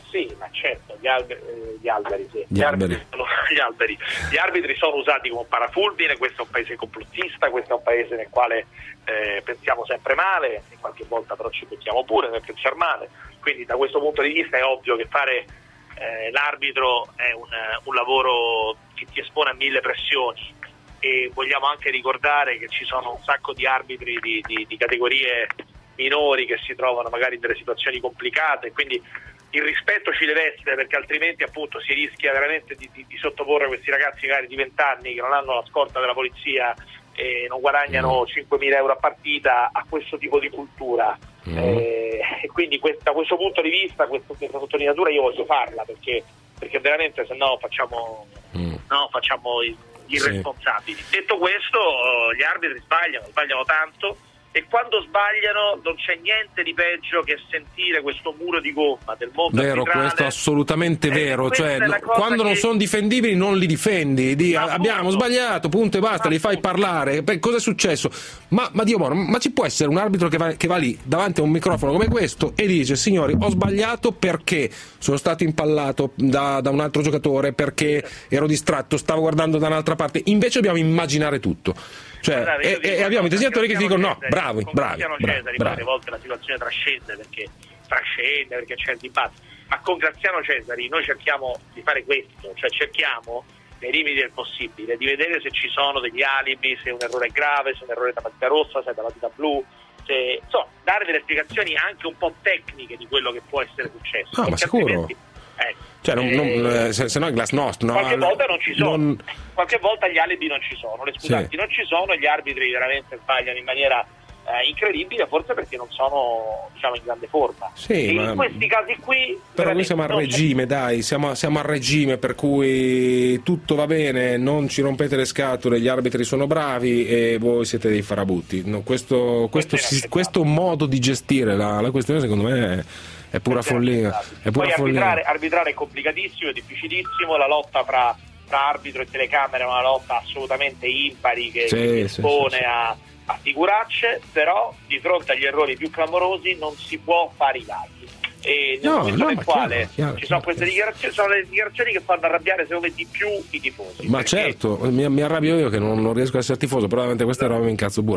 sì, ma certo, gli, albe, eh, gli alberi, sì. Gli, gli, alberi. Arbitri sono, gli alberi. Gli arbitri sono usati come parafulmine, questo è un paese complottista, questo è un paese nel quale eh, pensiamo sempre male, e qualche volta però ci pensiamo pure nel pensare male, quindi da questo punto di vista è ovvio che fare eh, l'arbitro è un, un lavoro che ti espone a mille pressioni, e vogliamo anche ricordare che ci sono un sacco di arbitri di, di, di categorie minori che si trovano magari in delle situazioni complicate, quindi il rispetto ci deve essere, perché altrimenti appunto si rischia veramente di, di, di sottoporre questi ragazzi magari di venti anni che non hanno la scorta della polizia e non guadagnano cinquemila euro a partita a questo tipo di cultura. Mm. Eh, e quindi questa, da questo punto di vista questo, questa sottolineatura io voglio farla, perché, perché veramente se no facciamo, mm. no, facciamo irresponsabili. Sì. Detto questo, gli arbitri sbagliano, sbagliano tanto, e quando sbagliano non c'è niente di peggio che sentire questo muro di gomma del mondo vero, arbitrale. Questo è assolutamente eh, vero, cioè no, quando che... non sono difendibili non li difendi, di, abbiamo sbagliato, punto e basta, li fai parlare. Beh, cosa è successo? Ma, ma Dio buono, ma ci può essere un arbitro che va, che va lì davanti a un microfono come questo e dice: signori, ho sbagliato perché sono stato impallato da, da un altro giocatore, perché ero distratto, stavo guardando da un'altra parte. Invece dobbiamo immaginare tutto. Cioè, Guardate, e, dico, e abbiamo i designatori che ti dicono no, bravi, bravi, Graziano bravi, Cesari, bravi. Poi a volte la situazione trascende perché trascende perché c'è il dibattito, ma con Graziano Cesari noi cerchiamo di fare questo, cioè cerchiamo nei limiti del possibile di vedere se ci sono degli alibi, se un errore è grave, se un errore è da matita rossa, se è da matita blu, se, insomma, dare delle spiegazioni anche un po' tecniche di quello che può essere successo. No, ma sicuro. Ecco, cioè, non, non, se, se no è glasnost, no? Qualche volta non ci sono, non... qualche volta gli alibi non ci sono, le scusanti sì. non ci sono, e gli arbitri veramente sbagliano in maniera eh, incredibile, forse perché non sono, diciamo, in grande forma. Sì, e ma... in questi casi qui però noi siamo al regime, dai, siamo, siamo al regime, per cui tutto va bene, non ci rompete le scatole, gli arbitri sono bravi e voi siete dei farabutti. No, questo, questo, si, questo modo di gestire la, la questione secondo me è È pura follia. È pura Poi follia. Arbitrare, arbitrare è complicatissimo, è difficilissimo, la lotta fra, fra arbitro e telecamera è una lotta assolutamente impari che, sì, che sì, espone sì, sì. a, a figuracce, però di fronte agli errori più clamorosi non si può fare i laghi. E nel No, momento no, nel ma quale chiaro, chiaro, ci sono chiaro, queste dichiarazioni, sono le dichiarazioni che fanno arrabbiare secondo me di più i tifosi. Ma perché... certo, mi, mi arrabbio io che non, non riesco a essere tifoso, però veramente questa roba mi incazzo pure.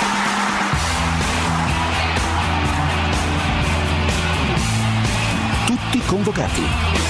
Convocati.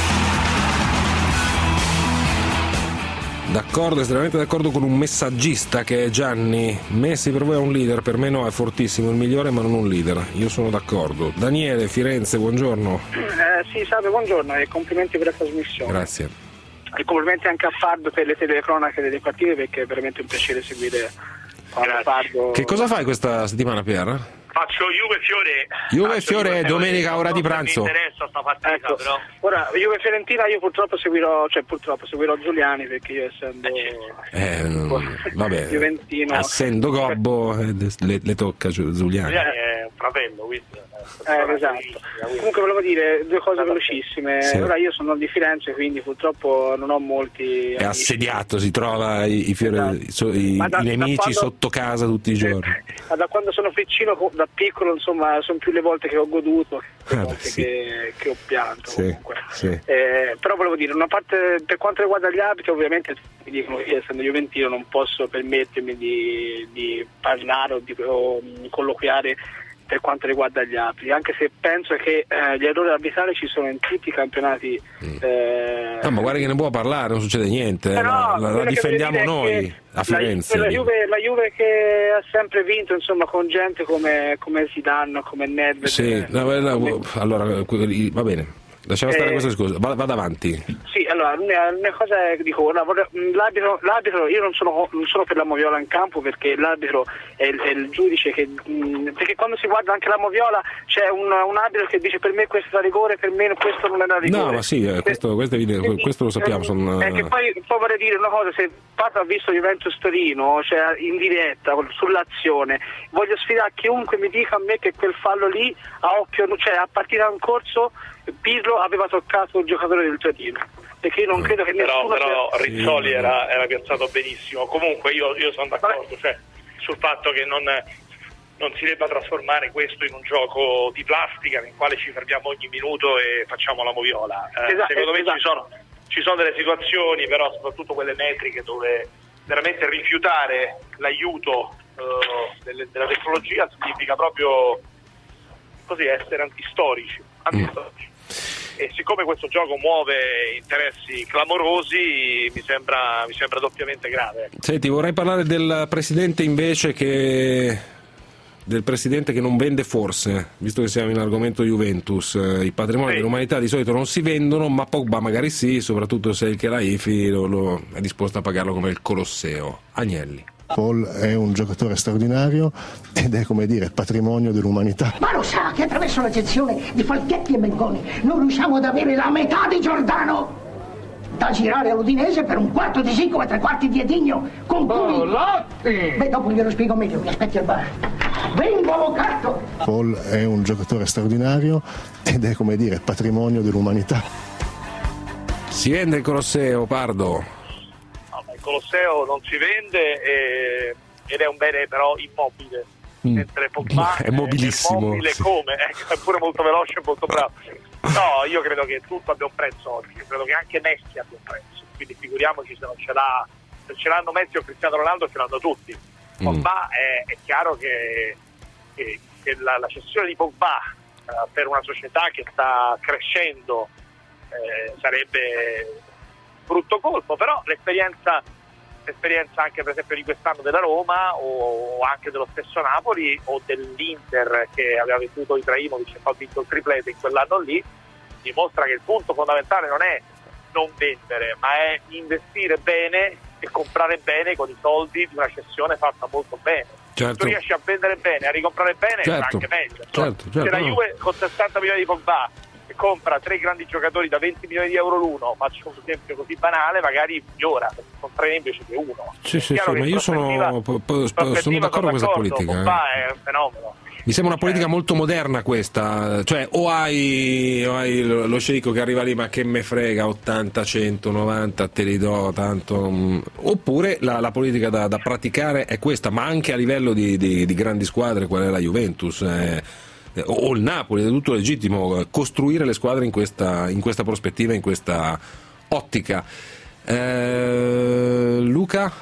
D'accordo, estremamente d'accordo con un messaggista che è Gianni. Messi per voi è un leader, per me no, è fortissimo, il migliore ma non un leader. Io sono d'accordo. Daniele, Firenze, buongiorno. Eh, sì, salve, buongiorno e complimenti per la trasmissione. Grazie. E complimenti anche a Fardo per le telecronache delle partite, perché è veramente un piacere seguire Fardo. Che cosa fai questa settimana, Pier? Faccio Juve Fiore. Juve Fiore domenica ora di pranzo. Mi interessa sta partita, ecco, però. Ora Juve Fiorentina io purtroppo seguirò, cioè purtroppo seguirò Giuliani, perché io essendo eh, vabbè, Juventino, essendo Gobbo eh, le, le tocca Giuliani. Giuliani è un fratello, quindi eh, esatto. Comunque volevo dire due cose velocissime. Sì. Ora io sono di Firenze, quindi purtroppo non ho molti è assediato, si trova i, i, fiori, esatto. i, da, i nemici quando, sotto casa tutti i giorni. Ma da quando sono piccino, da piccolo, insomma, sono più le volte che ho goduto che le ah, volte sì. che, che ho pianto. Sì, comunque. Sì. Eh, però volevo dire, una parte per quanto riguarda gli arbitri, ovviamente mi dicono che io essendo juventino non posso permettermi di, di parlare o di o, colloquiare per quanto riguarda gli arbitri, anche se penso che eh, gli errori arbitrali ci sono in tutti i campionati. Mm. Eh, no, ma guarda che ne può parlare, non succede niente, eh no, la, la, la difendiamo noi a Firenze. La, la, Juve, la Juve che ha sempre vinto, insomma, con gente come, come Zidane, come Nedved. Sì, no, come... allora va bene. Lasciamo stare eh, questa scusa, va, vado avanti. Sì, allora, l'unica cosa è che dico, l'arbitro, l'arbitro io non sono, non sono per la moviola in campo, perché l'arbitro è il, è il giudice che, mh, perché quando si guarda anche la moviola c'è un, un arbitro che dice per me questo è da rigore, per me questo non è da rigore. No, ma sì, eh, questo, questo, è evidente, Quindi, questo lo sappiamo. Sono... È che poi, poi vorrei dire una cosa, se Pato ha visto Juventus Torino, cioè in diretta sull'azione, voglio sfidare chiunque mi dica a me che quel fallo lì a occhio, cioè a partita in corso Pirlo aveva toccato il giocatore del Torino, perché io non credo che però, nessuno però sia... Rizzoli sì. era, era piazzato benissimo. Comunque io, io sono d'accordo, cioè, sul fatto che non, non si debba trasformare questo in un gioco di plastica nel quale ci fermiamo ogni minuto e facciamo la moviola. Eh, esatto, secondo esatto. me ci sono, ci sono delle situazioni, però soprattutto quelle metriche, dove veramente rifiutare l'aiuto uh, delle, della tecnologia significa proprio così essere antistorici, antistorici. Mm. E siccome questo gioco muove interessi clamorosi, mi sembra, mi sembra doppiamente grave. Senti, vorrei parlare del presidente invece che del presidente che non vende forse, visto che siamo in argomento Juventus. I patrimoni sì. dell'umanità di solito non si vendono, ma Pogba magari sì, soprattutto se il Chelaifi lo, lo è disposto a pagarlo come il Colosseo. Agnelli. Paul è un giocatore straordinario ed è, come dire, patrimonio dell'umanità. Ma lo sa che attraverso la gestione di Falchetti e Mengoni non riusciamo ad avere la metà di Giordano da girare all'Udinese per un quarto di Zico e tre quarti di Edigno con cui... Beh, dopo glielo spiego meglio, mi aspetti al bar. Vengo avvocato! Paul è un giocatore straordinario ed è, come dire, patrimonio dell'umanità. Si vende il Colosseo, Pardo? Il Colosseo non si vende e, ed è un bene però immobile, mm. mentre Pogba è mobilissimo, è immobile sì. come? È pure molto veloce e molto bravo. No, io credo che tutto abbia un prezzo oggi, io credo che anche Messi abbia un prezzo, quindi figuriamoci se non ce l'ha, se ce l'hanno Messi o Cristiano Ronaldo, ce l'hanno tutti. Mm. Pogba è, è chiaro che, che, che la, la cessione di Pogba eh, per una società che sta crescendo eh, sarebbe brutto colpo, però l'esperienza l'esperienza anche per esempio di quest'anno della Roma o anche dello stesso Napoli o dell'Inter che aveva venduto Ibrahimovic e poi vinto il triplete in quell'anno lì, dimostra che il punto fondamentale non è non vendere, ma è investire bene e comprare bene con i soldi di una cessione fatta molto bene. Certo. Se tu riesci a vendere bene, a ricomprare bene, certo. è anche meglio. Certo, certo, se la no. Juve con sessanta milioni di Pogba compra tre grandi giocatori da venti milioni di euro l'uno, faccio un esempio così banale, magari migliora, perché sono tre invece che uno. Sì, sì, sì, ma io sono, po, po, sono d'accordo con questa politica. Pogba eh. è un fenomeno. Mi sembra una politica molto moderna questa, cioè o hai, o hai lo sceicco che arriva lì ma che me frega, ottanta, cento, novanta, te li do tanto, mh. oppure la, la politica da, da praticare è questa, ma anche a livello di, di, di grandi squadre, qual è la Juventus, eh, o il Napoli, è tutto legittimo costruire le squadre in questa, in questa prospettiva, in questa ottica. Eh, Luca?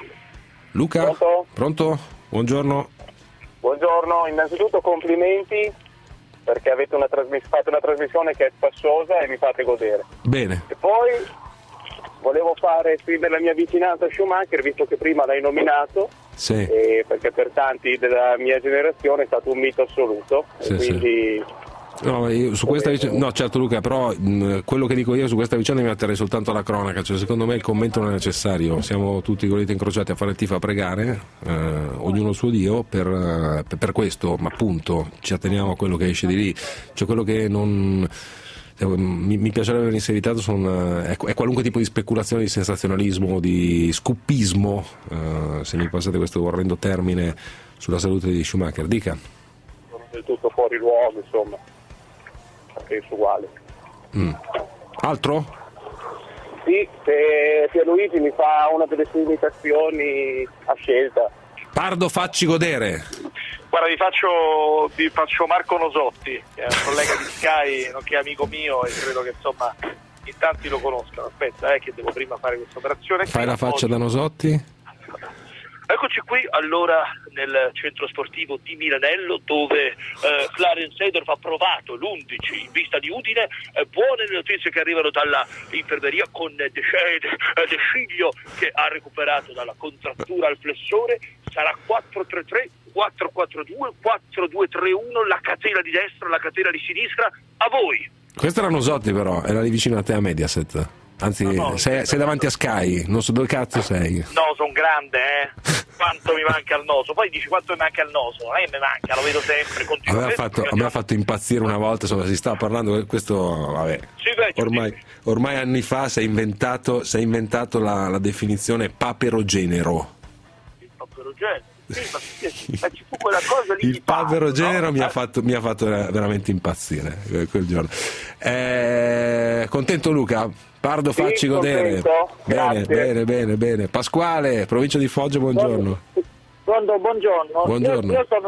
Luca? Pronto? Pronto? Buongiorno. Buongiorno, innanzitutto complimenti perché avete una trasmiss- fate una trasmissione che è spassosa e mi fate godere. Bene. E poi volevo fare esprimere la mia vicinanza a Schumacher, visto che prima l'hai nominato, sì. e perché per tanti della mia generazione è stato un mito assoluto, sì, e quindi... Sì. No, io su questa vicenda, no, certo Luca, però mh, quello che dico io su questa vicenda mi atterrei soltanto alla cronaca, cioè secondo me il commento non è necessario, siamo tutti con le dita incrociati a fare il tifo, a pregare, eh, ognuno il suo Dio per, per, per questo, ma appunto ci atteniamo a quello che esce di lì, cioè quello che non... Mi, mi piacerebbe venisse evitato sono, è, è qualunque tipo di speculazione, di sensazionalismo, di scuppismo, eh, se mi passate questo orrendo termine, sulla salute di Schumacher. Dica. Del tutto fuori luogo, insomma, penso uguale. Mm. Altro? Sì, se Pierluigi mi fa una delle sue imitazioni a scelta. Pardo, facci godere. Guarda, vi faccio, vi faccio Marco Nosotti, che è un collega di Sky, nonché amico mio, e credo che insomma in tanti lo conoscano. Aspetta, eh, che devo prima fare questa operazione. Fai la faccia da Nosotti. Eccoci qui allora nel centro sportivo di Milanello, dove eh, Clarence Seedorf ha provato l'undici in vista di Udine. Eh, buone le notizie che arrivano dalla infermeria con De, De Sciglio che ha recuperato dalla contrattura al flessore. Sarà quattro tre tre, quattro quattro due, quattro due tre uno, la catena di destra, la catena di sinistra, a voi. Questa era Nosotti però, era lì vicino a te a Mediaset. Anzi, no, no, sei, sei davanti a Sky, non so dove cazzo sei. No, sono grande, eh. Quanto mi manca il noso. Poi dici quanto mi manca il noso. Non è che mi manca, lo vedo sempre. A me ha fatto, a me ha fatto impazzire una volta, insomma, si stava parlando, questo, vabbè. Sì, beh, ormai, ormai anni fa si è inventato, si è inventato la, la definizione paperogenero. Il paperogenero? Sì, ma, ma ci fu quella cosa lì. Il paperogenero no? mi, ha fatto, mi ha fatto veramente impazzire quel giorno. Eh, contento Luca? Pardo, sì, facci godere. Bene, bene, bene, bene. Pasquale, provincia di Foggia, buongiorno. Buongiorno, buongiorno. Buongiorno. Io, io sono, un,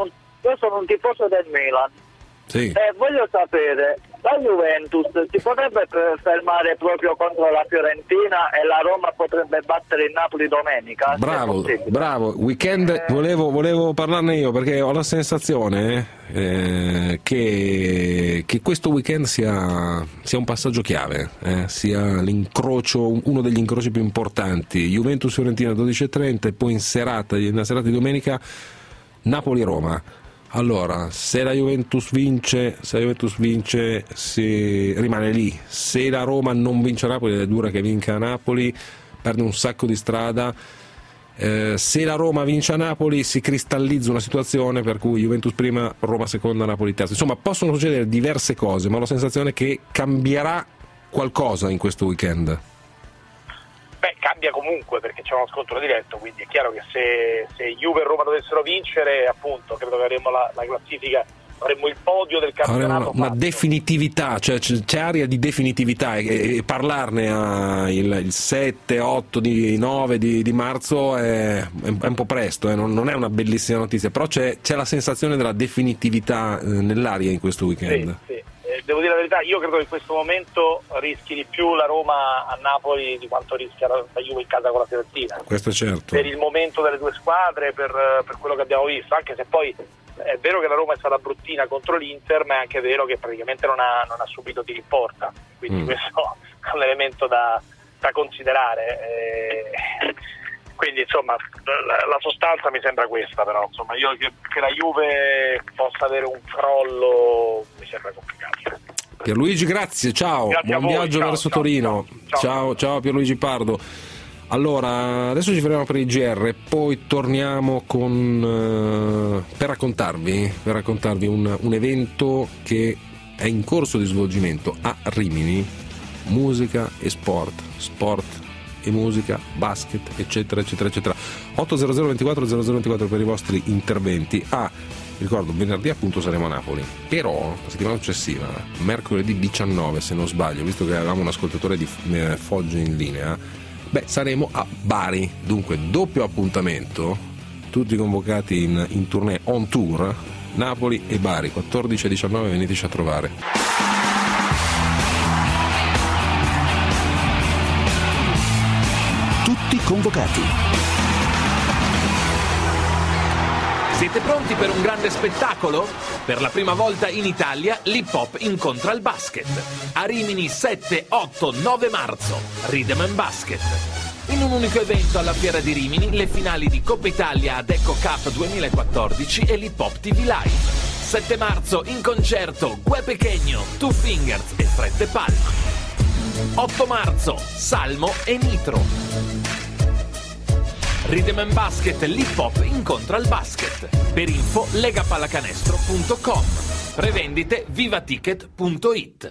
io sono un tifoso del Milan. Sì. E voglio sapere, la Juventus si potrebbe fermare proprio contro la Fiorentina e la Roma potrebbe battere il Napoli domenica? Bravo, bravo. Weekend, eh... volevo, volevo parlarne io perché ho la sensazione eh, che, che questo weekend sia, sia un passaggio chiave, eh, sia l'incrocio, uno degli incroci più importanti. Juventus-Fiorentina dodici e trenta e poi in serata, in serata di domenica Napoli-Roma. Allora, se la Juventus vince, se la Juventus vince si rimane lì. Se la Roma non vince a Napoli, è dura che vinca a Napoli, perde un sacco di strada. Eh, se la Roma vince a Napoli si cristallizza una situazione per cui Juventus prima, Roma seconda, Napoli terza. Insomma, possono succedere diverse cose, ma ho la sensazione che cambierà qualcosa in questo weekend. Beh, cambia comunque perché c'è uno scontro diretto, quindi è chiaro che se, se Juve e Roma dovessero vincere, appunto, credo che avremmo la, la classifica, avremmo il podio del campionato. Avremmo una, una definitività, cioè c'è, c'è aria di definitività e, e parlarne a il, il sette, otto, di nove di, di marzo è, è un po' presto, eh, non, non è una bellissima notizia, però c'è, c'è la sensazione della definitività eh, nell'aria in questo weekend. Sì, sì. Devo dire la verità, io credo che in questo momento rischi di più la Roma a Napoli di quanto rischia la Juve in casa con la Fiorentina. Questo è certo. Per il momento delle due squadre, per, per quello che abbiamo visto, anche se poi è vero che la Roma è stata bruttina contro l'Inter, ma è anche vero che praticamente non ha, non ha subito tiri in porta, quindi mm. questo è un elemento da, da considerare. Eh, quindi insomma la, la sostanza mi sembra questa, però insomma io che, che la Juve possa avere un crollo mi sembra complicato. Pierluigi, grazie, ciao, grazie buon voi, viaggio ciao, verso ciao, Torino. Ciao, ciao, ciao Pierluigi Pardo. Allora, adesso ci fermiamo per il G R, poi torniamo con uh, per raccontarvi, per raccontarvi un, un evento che è in corso di svolgimento a Rimini, musica e sport, sport e musica, basket, eccetera, eccetera, eccetera. otto zero zero ventiquattro zero zero ventiquattro per i vostri interventi. Ah, ricordo, venerdì appunto saremo a Napoli, però la settimana successiva, mercoledì diciannove se non sbaglio, visto che avevamo un ascoltatore di eh, Foggia in linea, beh, saremo a Bari, dunque doppio appuntamento, tutti convocati in, in tournée on tour, Napoli e Bari, quattordici e diciannove, veniteci a trovare. Tutti convocati. Siete pronti per un grande spettacolo? Per la prima volta in Italia l'hip hop incontra il basket. A Rimini sette, otto, nove marzo, Rhythm and Basket. In un unico evento alla Fiera di Rimini, le finali di Coppa Italia ad Eco Cup duemilaquattordici e l'Hip Hop ti vu Live. sette marzo in concerto Gue Pequeño, Two Fingers e Fred De Palma. otto marzo Salmo e Nitro. Rhythm and Basket, l'hip hop incontra il basket. Per info legapallacanestro punto com. Prevendite vivaticket punto it.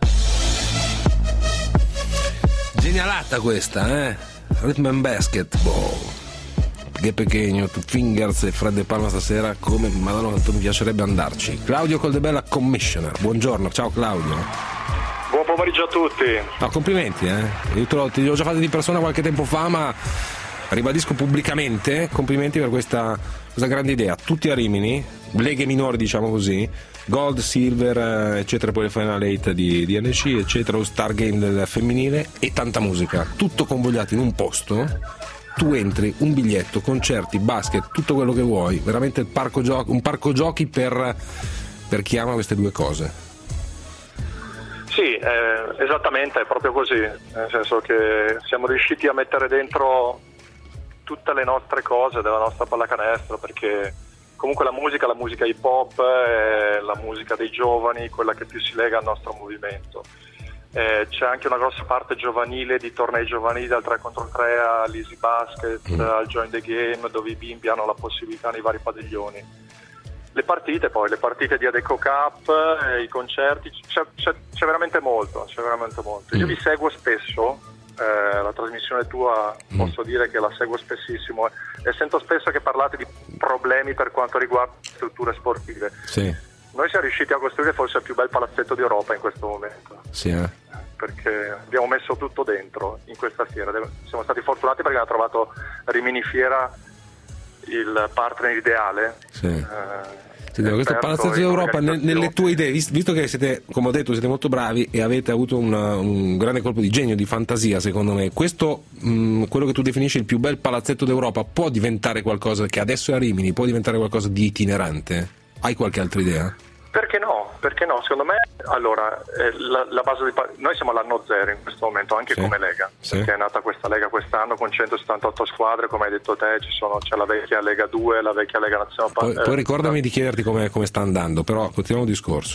Genialata questa, eh? Rhythm and Basketball. Gue Pequeño, Two Fingers e Fred De Palma stasera, come madonna quanto mi piacerebbe andarci. Claudio Coldebella, Commissioner. Buongiorno, ciao Claudio. Buon pomeriggio a tutti. No, complimenti, eh. Io te, lo, te li ho già fatti di persona qualche tempo fa, ma ribadisco pubblicamente complimenti per questa, questa grande idea. Tutti a Rimini, leghe minori diciamo così, Gold, Silver, eccetera, poi le Final Eight di, di N C, eccetera, lo Star Game del femminile e tanta musica, tutto convogliato in un posto. Tu entri, un biglietto, concerti, basket, tutto quello che vuoi, veramente il parco giochi, un parco giochi per, per chi ama queste due cose. Sì, eh, esattamente, è proprio così, nel senso che siamo riusciti a mettere dentro tutte le nostre cose della nostra pallacanestro, perché comunque la musica, la musica hip hop è la musica dei giovani, quella che più si lega al nostro movimento. Eh, c'è anche una grossa parte giovanile di tornei giovanili dal tre contro tre all'Easy Basket, mm. al Join the Game, dove i bimbi hanno la possibilità nei vari padiglioni. Le partite poi, le partite di Adeco Cup, eh, i concerti, c'è, c'è, c'è veramente molto, c'è veramente molto. Io vi seguo spesso, eh, la trasmissione tua mm. posso dire che la seguo spessissimo eh, e sento spesso che parlate di problemi per quanto riguarda strutture sportive. Sì. Noi siamo riusciti a costruire forse il più bel palazzetto d'Europa in questo momento. Sì, eh. Perché abbiamo messo tutto dentro in questa fiera. Siamo stati fortunati perché abbiamo trovato Rimini Fiera il partner ideale. Sì. Eh, Senti, questo palazzetto d'Europa, nelle tue idee, visto che siete, come ho detto, siete molto bravi e avete avuto una, un grande colpo di genio, di fantasia, secondo me, questo, mh, quello che tu definisci il più bel palazzetto d'Europa, può diventare qualcosa che adesso è a Rimini, può diventare qualcosa di itinerante? Hai qualche altra idea? Perché no? Perché no? Secondo me, allora, eh, la, la base di, noi siamo all'anno zero in questo momento, anche sì, come Lega, sì. Perché è nata questa Lega quest'anno con centosettantotto squadre, come hai detto te, ci sono, c'è la vecchia Lega due, la vecchia Lega Nazionale. Poi, eh, poi ricordami eh, di chiederti come, come sta andando, però continuiamo il discorso.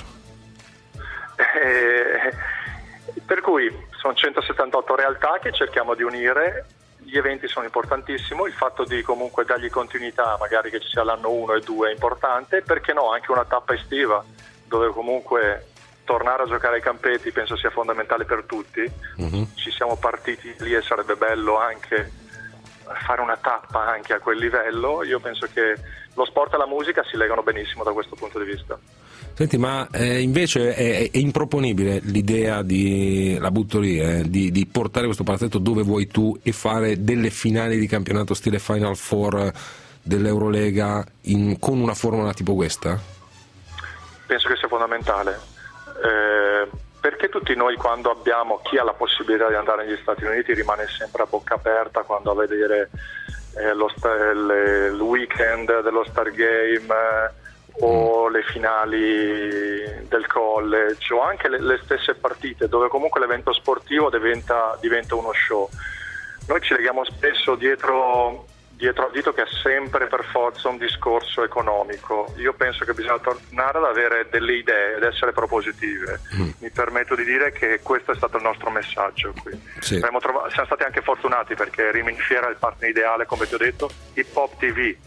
Eh, per cui sono centosettantotto realtà che cerchiamo di unire. Gli eventi sono importantissimi, il fatto di comunque dargli continuità, magari che ci sia l'anno uno e due è importante, perché no, anche una tappa estiva dove comunque tornare a giocare ai campetti penso sia fondamentale per tutti. Uh-huh. Ci siamo partiti lì e sarebbe bello anche fare una tappa anche a quel livello. Io penso che lo sport e la musica si legano benissimo da questo punto di vista. Senti, ma eh, invece è, è improponibile l'idea di, la butto lì, eh, di, di portare questo palazzetto dove vuoi tu e fare delle finali di campionato stile Final Four dell'Eurolega in, con una formula tipo questa? Penso che sia fondamentale, eh, perché tutti noi quando abbiamo, chi ha la possibilità di andare negli Stati Uniti rimane sempre a bocca aperta quando a vedere eh, lo sta, le, il weekend dello Stargame, eh, o le finali del college o anche le, le stesse partite dove comunque l'evento sportivo diventa, diventa uno show. Noi ci leghiamo spesso dietro, dietro al dito che è sempre per forza un discorso economico. Io penso che bisogna tornare ad avere delle idee ed essere propositive. Mm. Mi permetto di dire che questo è stato il nostro messaggio qui. Sì. Trova- siamo stati anche fortunati perché Rimini Fiera è il partner ideale, come ti ho detto, Hip Hop T V.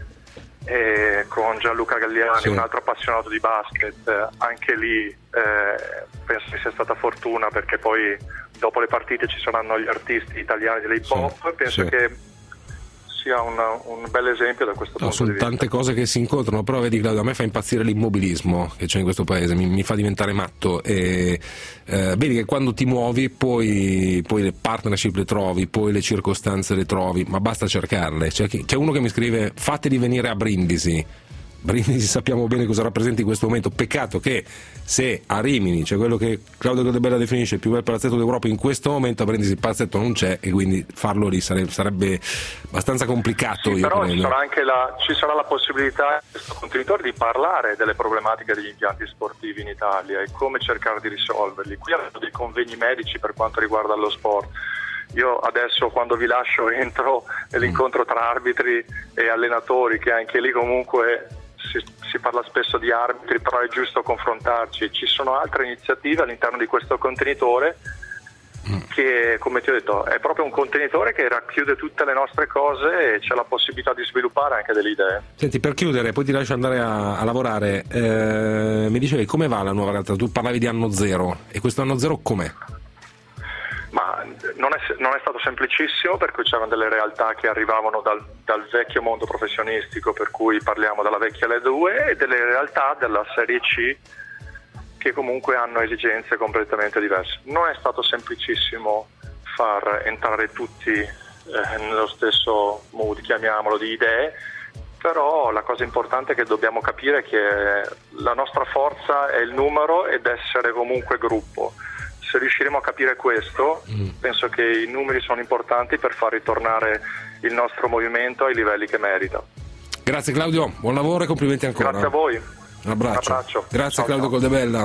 E con Gianluca Galliani, sì, un altro appassionato di basket, anche lì eh, penso che sia stata fortuna perché poi dopo le partite ci saranno gli artisti italiani dell'hip hop, sì, penso sì. che sia un, un bel esempio da questo no, punto di vista. Sono tante cose che si incontrano, però vedi Claudio, a me fa impazzire l'immobilismo che c'è in questo paese, mi, mi fa diventare matto e eh, vedi che quando ti muovi poi, poi le partnership le trovi, poi le circostanze le trovi, ma basta cercarle. C'è, chi, c'è uno che mi scrive fateli venire a Brindisi. Brindisi sappiamo bene cosa rappresenta in questo momento, peccato che se a Rimini c'è quello che Claudio Codebella definisce il più bel palazzetto d'Europa, in questo momento a Brindisi il palazzetto non c'è e quindi farlo lì sarebbe, sarebbe abbastanza complicato. Sì, io però credo. Ci sarà anche la, ci sarà la possibilità di questo contenitore di parlare delle problematiche degli impianti sportivi in Italia e come cercare di risolverli. Qui abbiamo dei convegni medici per quanto riguarda lo sport. Io adesso quando vi lascio entro nell'incontro tra arbitri e allenatori, che anche lì comunque Si, si parla spesso di arbitri, però è giusto confrontarci. Ci sono altre iniziative all'interno di questo contenitore che, come ti ho detto, è proprio un contenitore che racchiude tutte le nostre cose e c'è la possibilità di sviluppare anche delle idee. Senti, per chiudere, poi ti lascio andare a, a lavorare, eh, mi dicevi come va la nuova realtà? Tu parlavi di anno zero, e questo anno zero com'è? Ma non è, non è stato semplicissimo, perché c'erano delle realtà che arrivavano dal, dal vecchio mondo professionistico, per cui parliamo della vecchia L due, e delle realtà della Serie C che comunque hanno esigenze completamente diverse. Non è stato semplicissimo far entrare tutti eh, nello stesso mood, chiamiamolo, di idee, però la cosa importante è che dobbiamo capire che la nostra forza è il numero ed essere comunque gruppo. Se riusciremo a capire questo, mm. penso che i numeri sono importanti per far ritornare il nostro movimento ai livelli che merita. Grazie Claudio, buon lavoro e complimenti ancora. Grazie a voi. Un abbraccio. Un abbraccio. Grazie ciao, Claudio ciao. Codebella.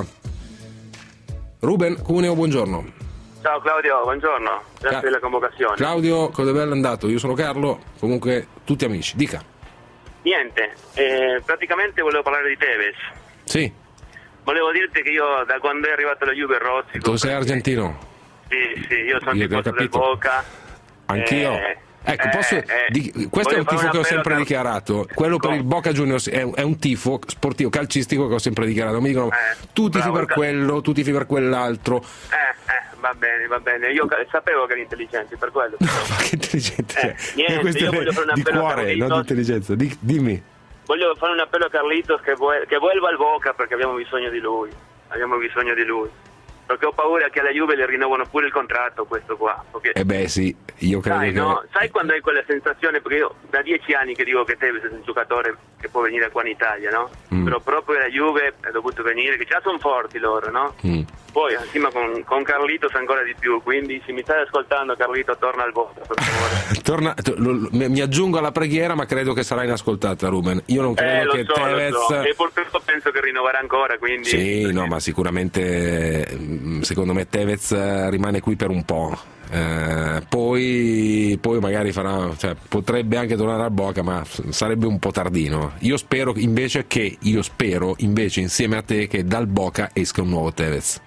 Ruben Cuneo, buongiorno. Ciao Claudio, buongiorno. Grazie della convocazione. Claudio Codebella è andato, io sono Carlo, comunque tutti amici. Dica. Niente, eh, praticamente volevo parlare di Tevez. Sì. Volevo dirti che io da quando è arrivato la Juve Rossi... Tu sei argentino? Sì, sì, io sono io tifoso del Boca. Anch'io. Eh, ecco, posso, eh, di, questo è un tifo che ho sempre car- dichiarato. Quello per il Boca Juniors è, è un tifo sportivo, calcistico, che ho sempre dichiarato. Mi dicono, eh, tu tifi per quello, tu tifi per quell'altro. Eh, eh, va bene, va bene. Io sapevo che eri intelligente, per quello. No, ma che intelligente eh, niente, questo io è voglio fare un di appello cuore, a Carlitos. non di intelligenza. Di, dimmi. Voglio fare un appello a Carlitos che, vuel- che vuelva al Boca, perché abbiamo bisogno di lui. Abbiamo bisogno di lui, perché ho paura che alla Juve le rinnovano pure il contratto questo qua, perché... Eh beh sì, io credo sai, che... no? Sai quando hai quella sensazione, perché io da dieci anni che dico che Tevez è un giocatore che può venire qua in Italia, no? Mm. Però proprio la Juve è dovuto venire, che già sono forti loro, no? Mm. Poi insieme con, con Carlitos ancora di più, quindi se mi stai ascoltando Carlito torna al Boca, per favore. Torna, to, lo, mi aggiungo alla preghiera, ma credo che sarà inascoltata, Ruben. Io non credo eh, lo che so, Tevez... lo so. E purtroppo penso che rinnoverà ancora, quindi... Sì, no, ma sicuramente secondo me Tevez rimane qui per un po'. Eh, poi, poi magari farà, cioè, potrebbe anche tornare al Boca, ma sarebbe un po' tardino. Io spero invece che io spero invece insieme a te che dal Boca esca un nuovo Tevez.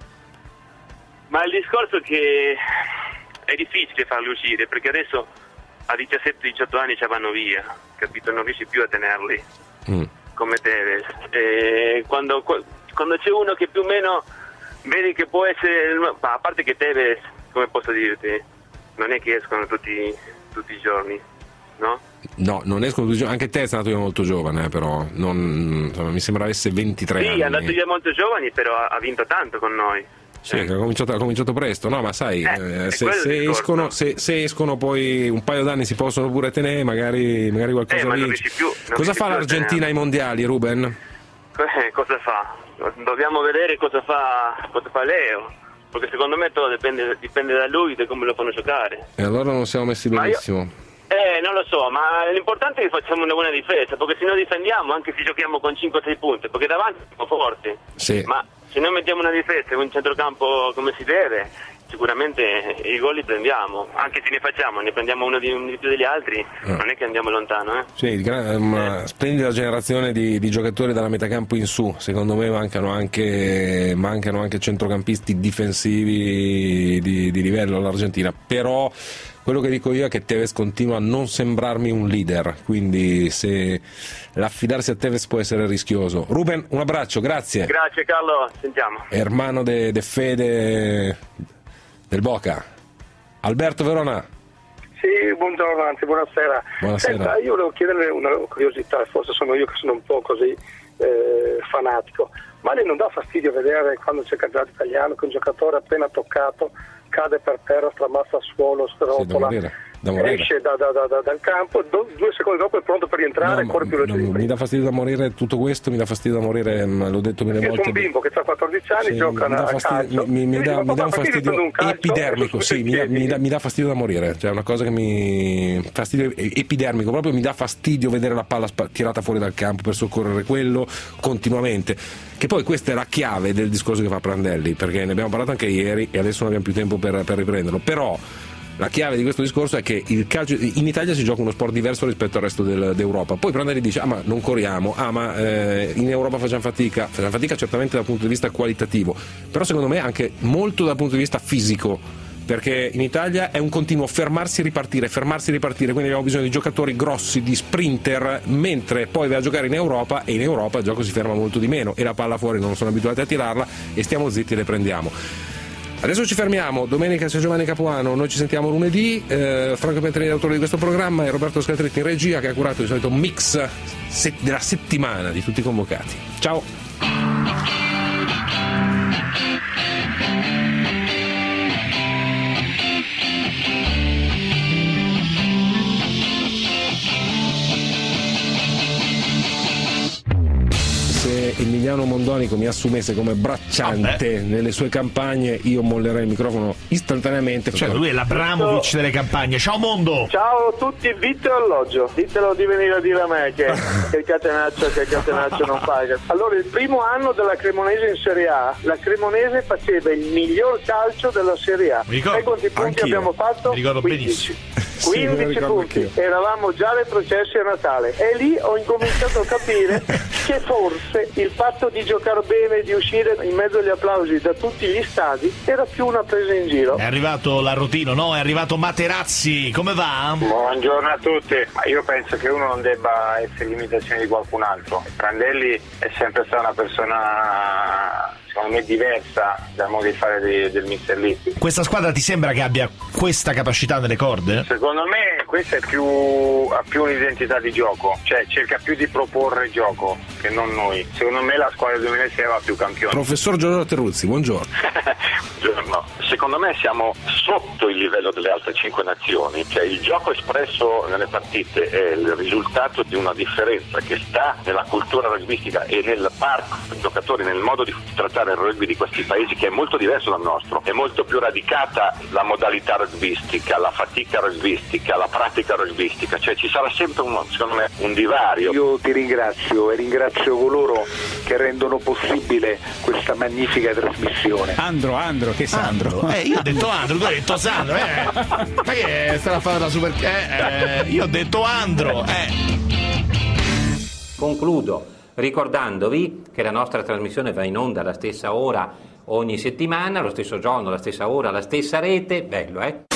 Ma il discorso è che è difficile farli uscire, perché adesso a diciassette diciotto anni ci vanno via, capito? Non riesci più a tenerli mm. come Tevez. E quando, quando c'è uno che più o meno vedi che può essere, a parte che Tevez, come posso dirti, non è che escono tutti, tutti i giorni, no? No, non escono tutti i giorni, anche te è nato io molto giovane, eh, però non, insomma, mi sembra avesse ventitré sì, anni. Sì, è andato via molto giovani, però ha vinto tanto con noi. Sì, eh. ha, cominciato, ha cominciato presto, no, ma sai, eh, eh, se, se, escono, se, se escono poi un paio d'anni si possono pure tenere, magari, magari qualcosa eh, vince. Più, cosa fa l'Argentina ai mondiali, Ruben? Eh, cosa fa? Dobbiamo vedere cosa fa, cosa fa Leo, perché secondo me tutto dipende, dipende da lui, da come lo fanno giocare. E allora non siamo messi benissimo. Io... Eh, non lo so, ma l'importante è che facciamo una buona difesa, perché se noi difendiamo, anche se giochiamo con cinque sei punti, perché davanti siamo forti, sì. Ma se noi mettiamo una difesa e un centrocampo come si deve, sicuramente i gol li prendiamo, anche se ne facciamo, ne prendiamo uno di, uno di più degli altri, ah. non è che andiamo lontano. Eh? Sì, una splendida generazione di, di giocatori dalla metacampo in su, secondo me mancano anche, mancano anche centrocampisti difensivi di, di livello all'Argentina, però... Quello che dico io è che Tevez continua a non sembrarmi un leader, quindi se l'affidarsi a Tevez può essere rischioso. Ruben, un abbraccio, grazie. Grazie Carlo, sentiamo. Hermano de, de Fede del Boca. Alberto Verona. Sì, buongiorno, anzi buonasera. Buonasera. Senta, io volevo chiederle una curiosità, forse sono io che sono un po' così eh, fanatico, ma lei non dà fastidio vedere quando c'è il campionato italiano che un giocatore appena toccato cade per terra, stramazza al suolo, srotola, sì, da morire. esce da, da, da, dal campo, do, due secondi dopo è pronto per rientrare, no, corre più no, mi dà fastidio da morire tutto questo, mi dà fastidio da morire, l'ho detto mille volte. È un bimbo che ha quattordici anni, sì, gioca mi dà fastidio, a calcio, mi, mi, dà, mi dà un fastidio un calcio, epidermico, sì, mi dà, mi, dà, mi dà fastidio da morire, cioè una cosa che mi fastidio epidermico, proprio mi dà fastidio vedere la palla tirata fuori dal campo per soccorrere quello continuamente. Che poi questa è la chiave del discorso che fa Prandelli, perché ne abbiamo parlato anche ieri e adesso non abbiamo più tempo per, per riprenderlo, però la chiave di questo discorso è che il calcio in Italia si gioca uno sport diverso rispetto al resto del, d'Europa. Poi Prandelli dice ah ma non corriamo, ah ma eh, in Europa facciamo fatica, facciamo fatica certamente dal punto di vista qualitativo, però secondo me anche molto dal punto di vista fisico, perché in Italia è un continuo fermarsi e ripartire, fermarsi e ripartire, quindi abbiamo bisogno di giocatori grossi, di sprinter, mentre poi vai a giocare in Europa e in Europa il gioco si ferma molto di meno e la palla fuori non sono abituati a tirarla e stiamo zitti e le prendiamo. Adesso ci fermiamo, domenica c'è Giovanni Capuano, noi ci sentiamo lunedì, eh, Franco Petrini, l'autore di questo programma, e Roberto Scaltretti in regia che ha curato il solito mix se- della settimana di tutti i convocati. Ciao! Emiliano Mondonico mi assumesse come bracciante Vabbè. nelle sue campagne, io mollerei il microfono istantaneamente. Cioè lui è l'Abramovic delle campagne. Ciao mondo! Ciao a tutti, Vitto alloggio. Ditelo di venire a dire a me che, che il catenaccio, che il catenaccio non paga. Allora, il primo anno della Cremonese in Serie A, la Cremonese faceva il miglior calcio della Serie A. Ricordo, e quanti punti anch'io. abbiamo fatto? Mi ricordo quindici. benissimo. quindici sì, punti, eravamo già retrocessi a Natale e lì ho incominciato a capire che forse il fatto di giocare bene, di uscire in mezzo agli applausi da tutti gli stadi era più una presa in giro. È arrivato l'Arrotino, no? È arrivato Materazzi, come va? Buongiorno a tutti, ma io penso che uno non debba essere in imitazione di qualcun altro. Prandelli è sempre stata una persona secondo me diversa dal modo di fare di, del mister Lippi. Questa squadra ti sembra che abbia questa capacità nelle corde? Secondo me questa è più, ha più un'identità di gioco, cioè cerca più di proporre gioco che non noi. Secondo me la squadra del duemilasei va più campione. Professor Giorgio Terruzzi, buongiorno. Buongiorno. Secondo me siamo sotto il livello delle altre cinque nazioni, cioè il gioco espresso nelle partite è il risultato di una differenza che sta nella cultura rugbistica e nel parco dei giocatori, nel modo di trattare il rugby di questi paesi, che è molto diverso dal nostro. È molto più radicata la modalità rugbistica, la fatica rugbistica, la pratica rugbistica, cioè ci sarà sempre un, secondo me, un divario. Io ti ringrazio e ringrazio coloro che rendono possibile questa magnifica trasmissione. Andro, Andro, che Sandro? Eh, io ho detto Andro, tu hai detto Sandro, eh. Ma che sta a fare la super... Eh, eh, io ho detto Andro, eh. Concludo ricordandovi che la nostra trasmissione va in onda alla stessa ora ogni settimana, allo stesso giorno, alla stessa ora, alla stessa rete. Bello, eh?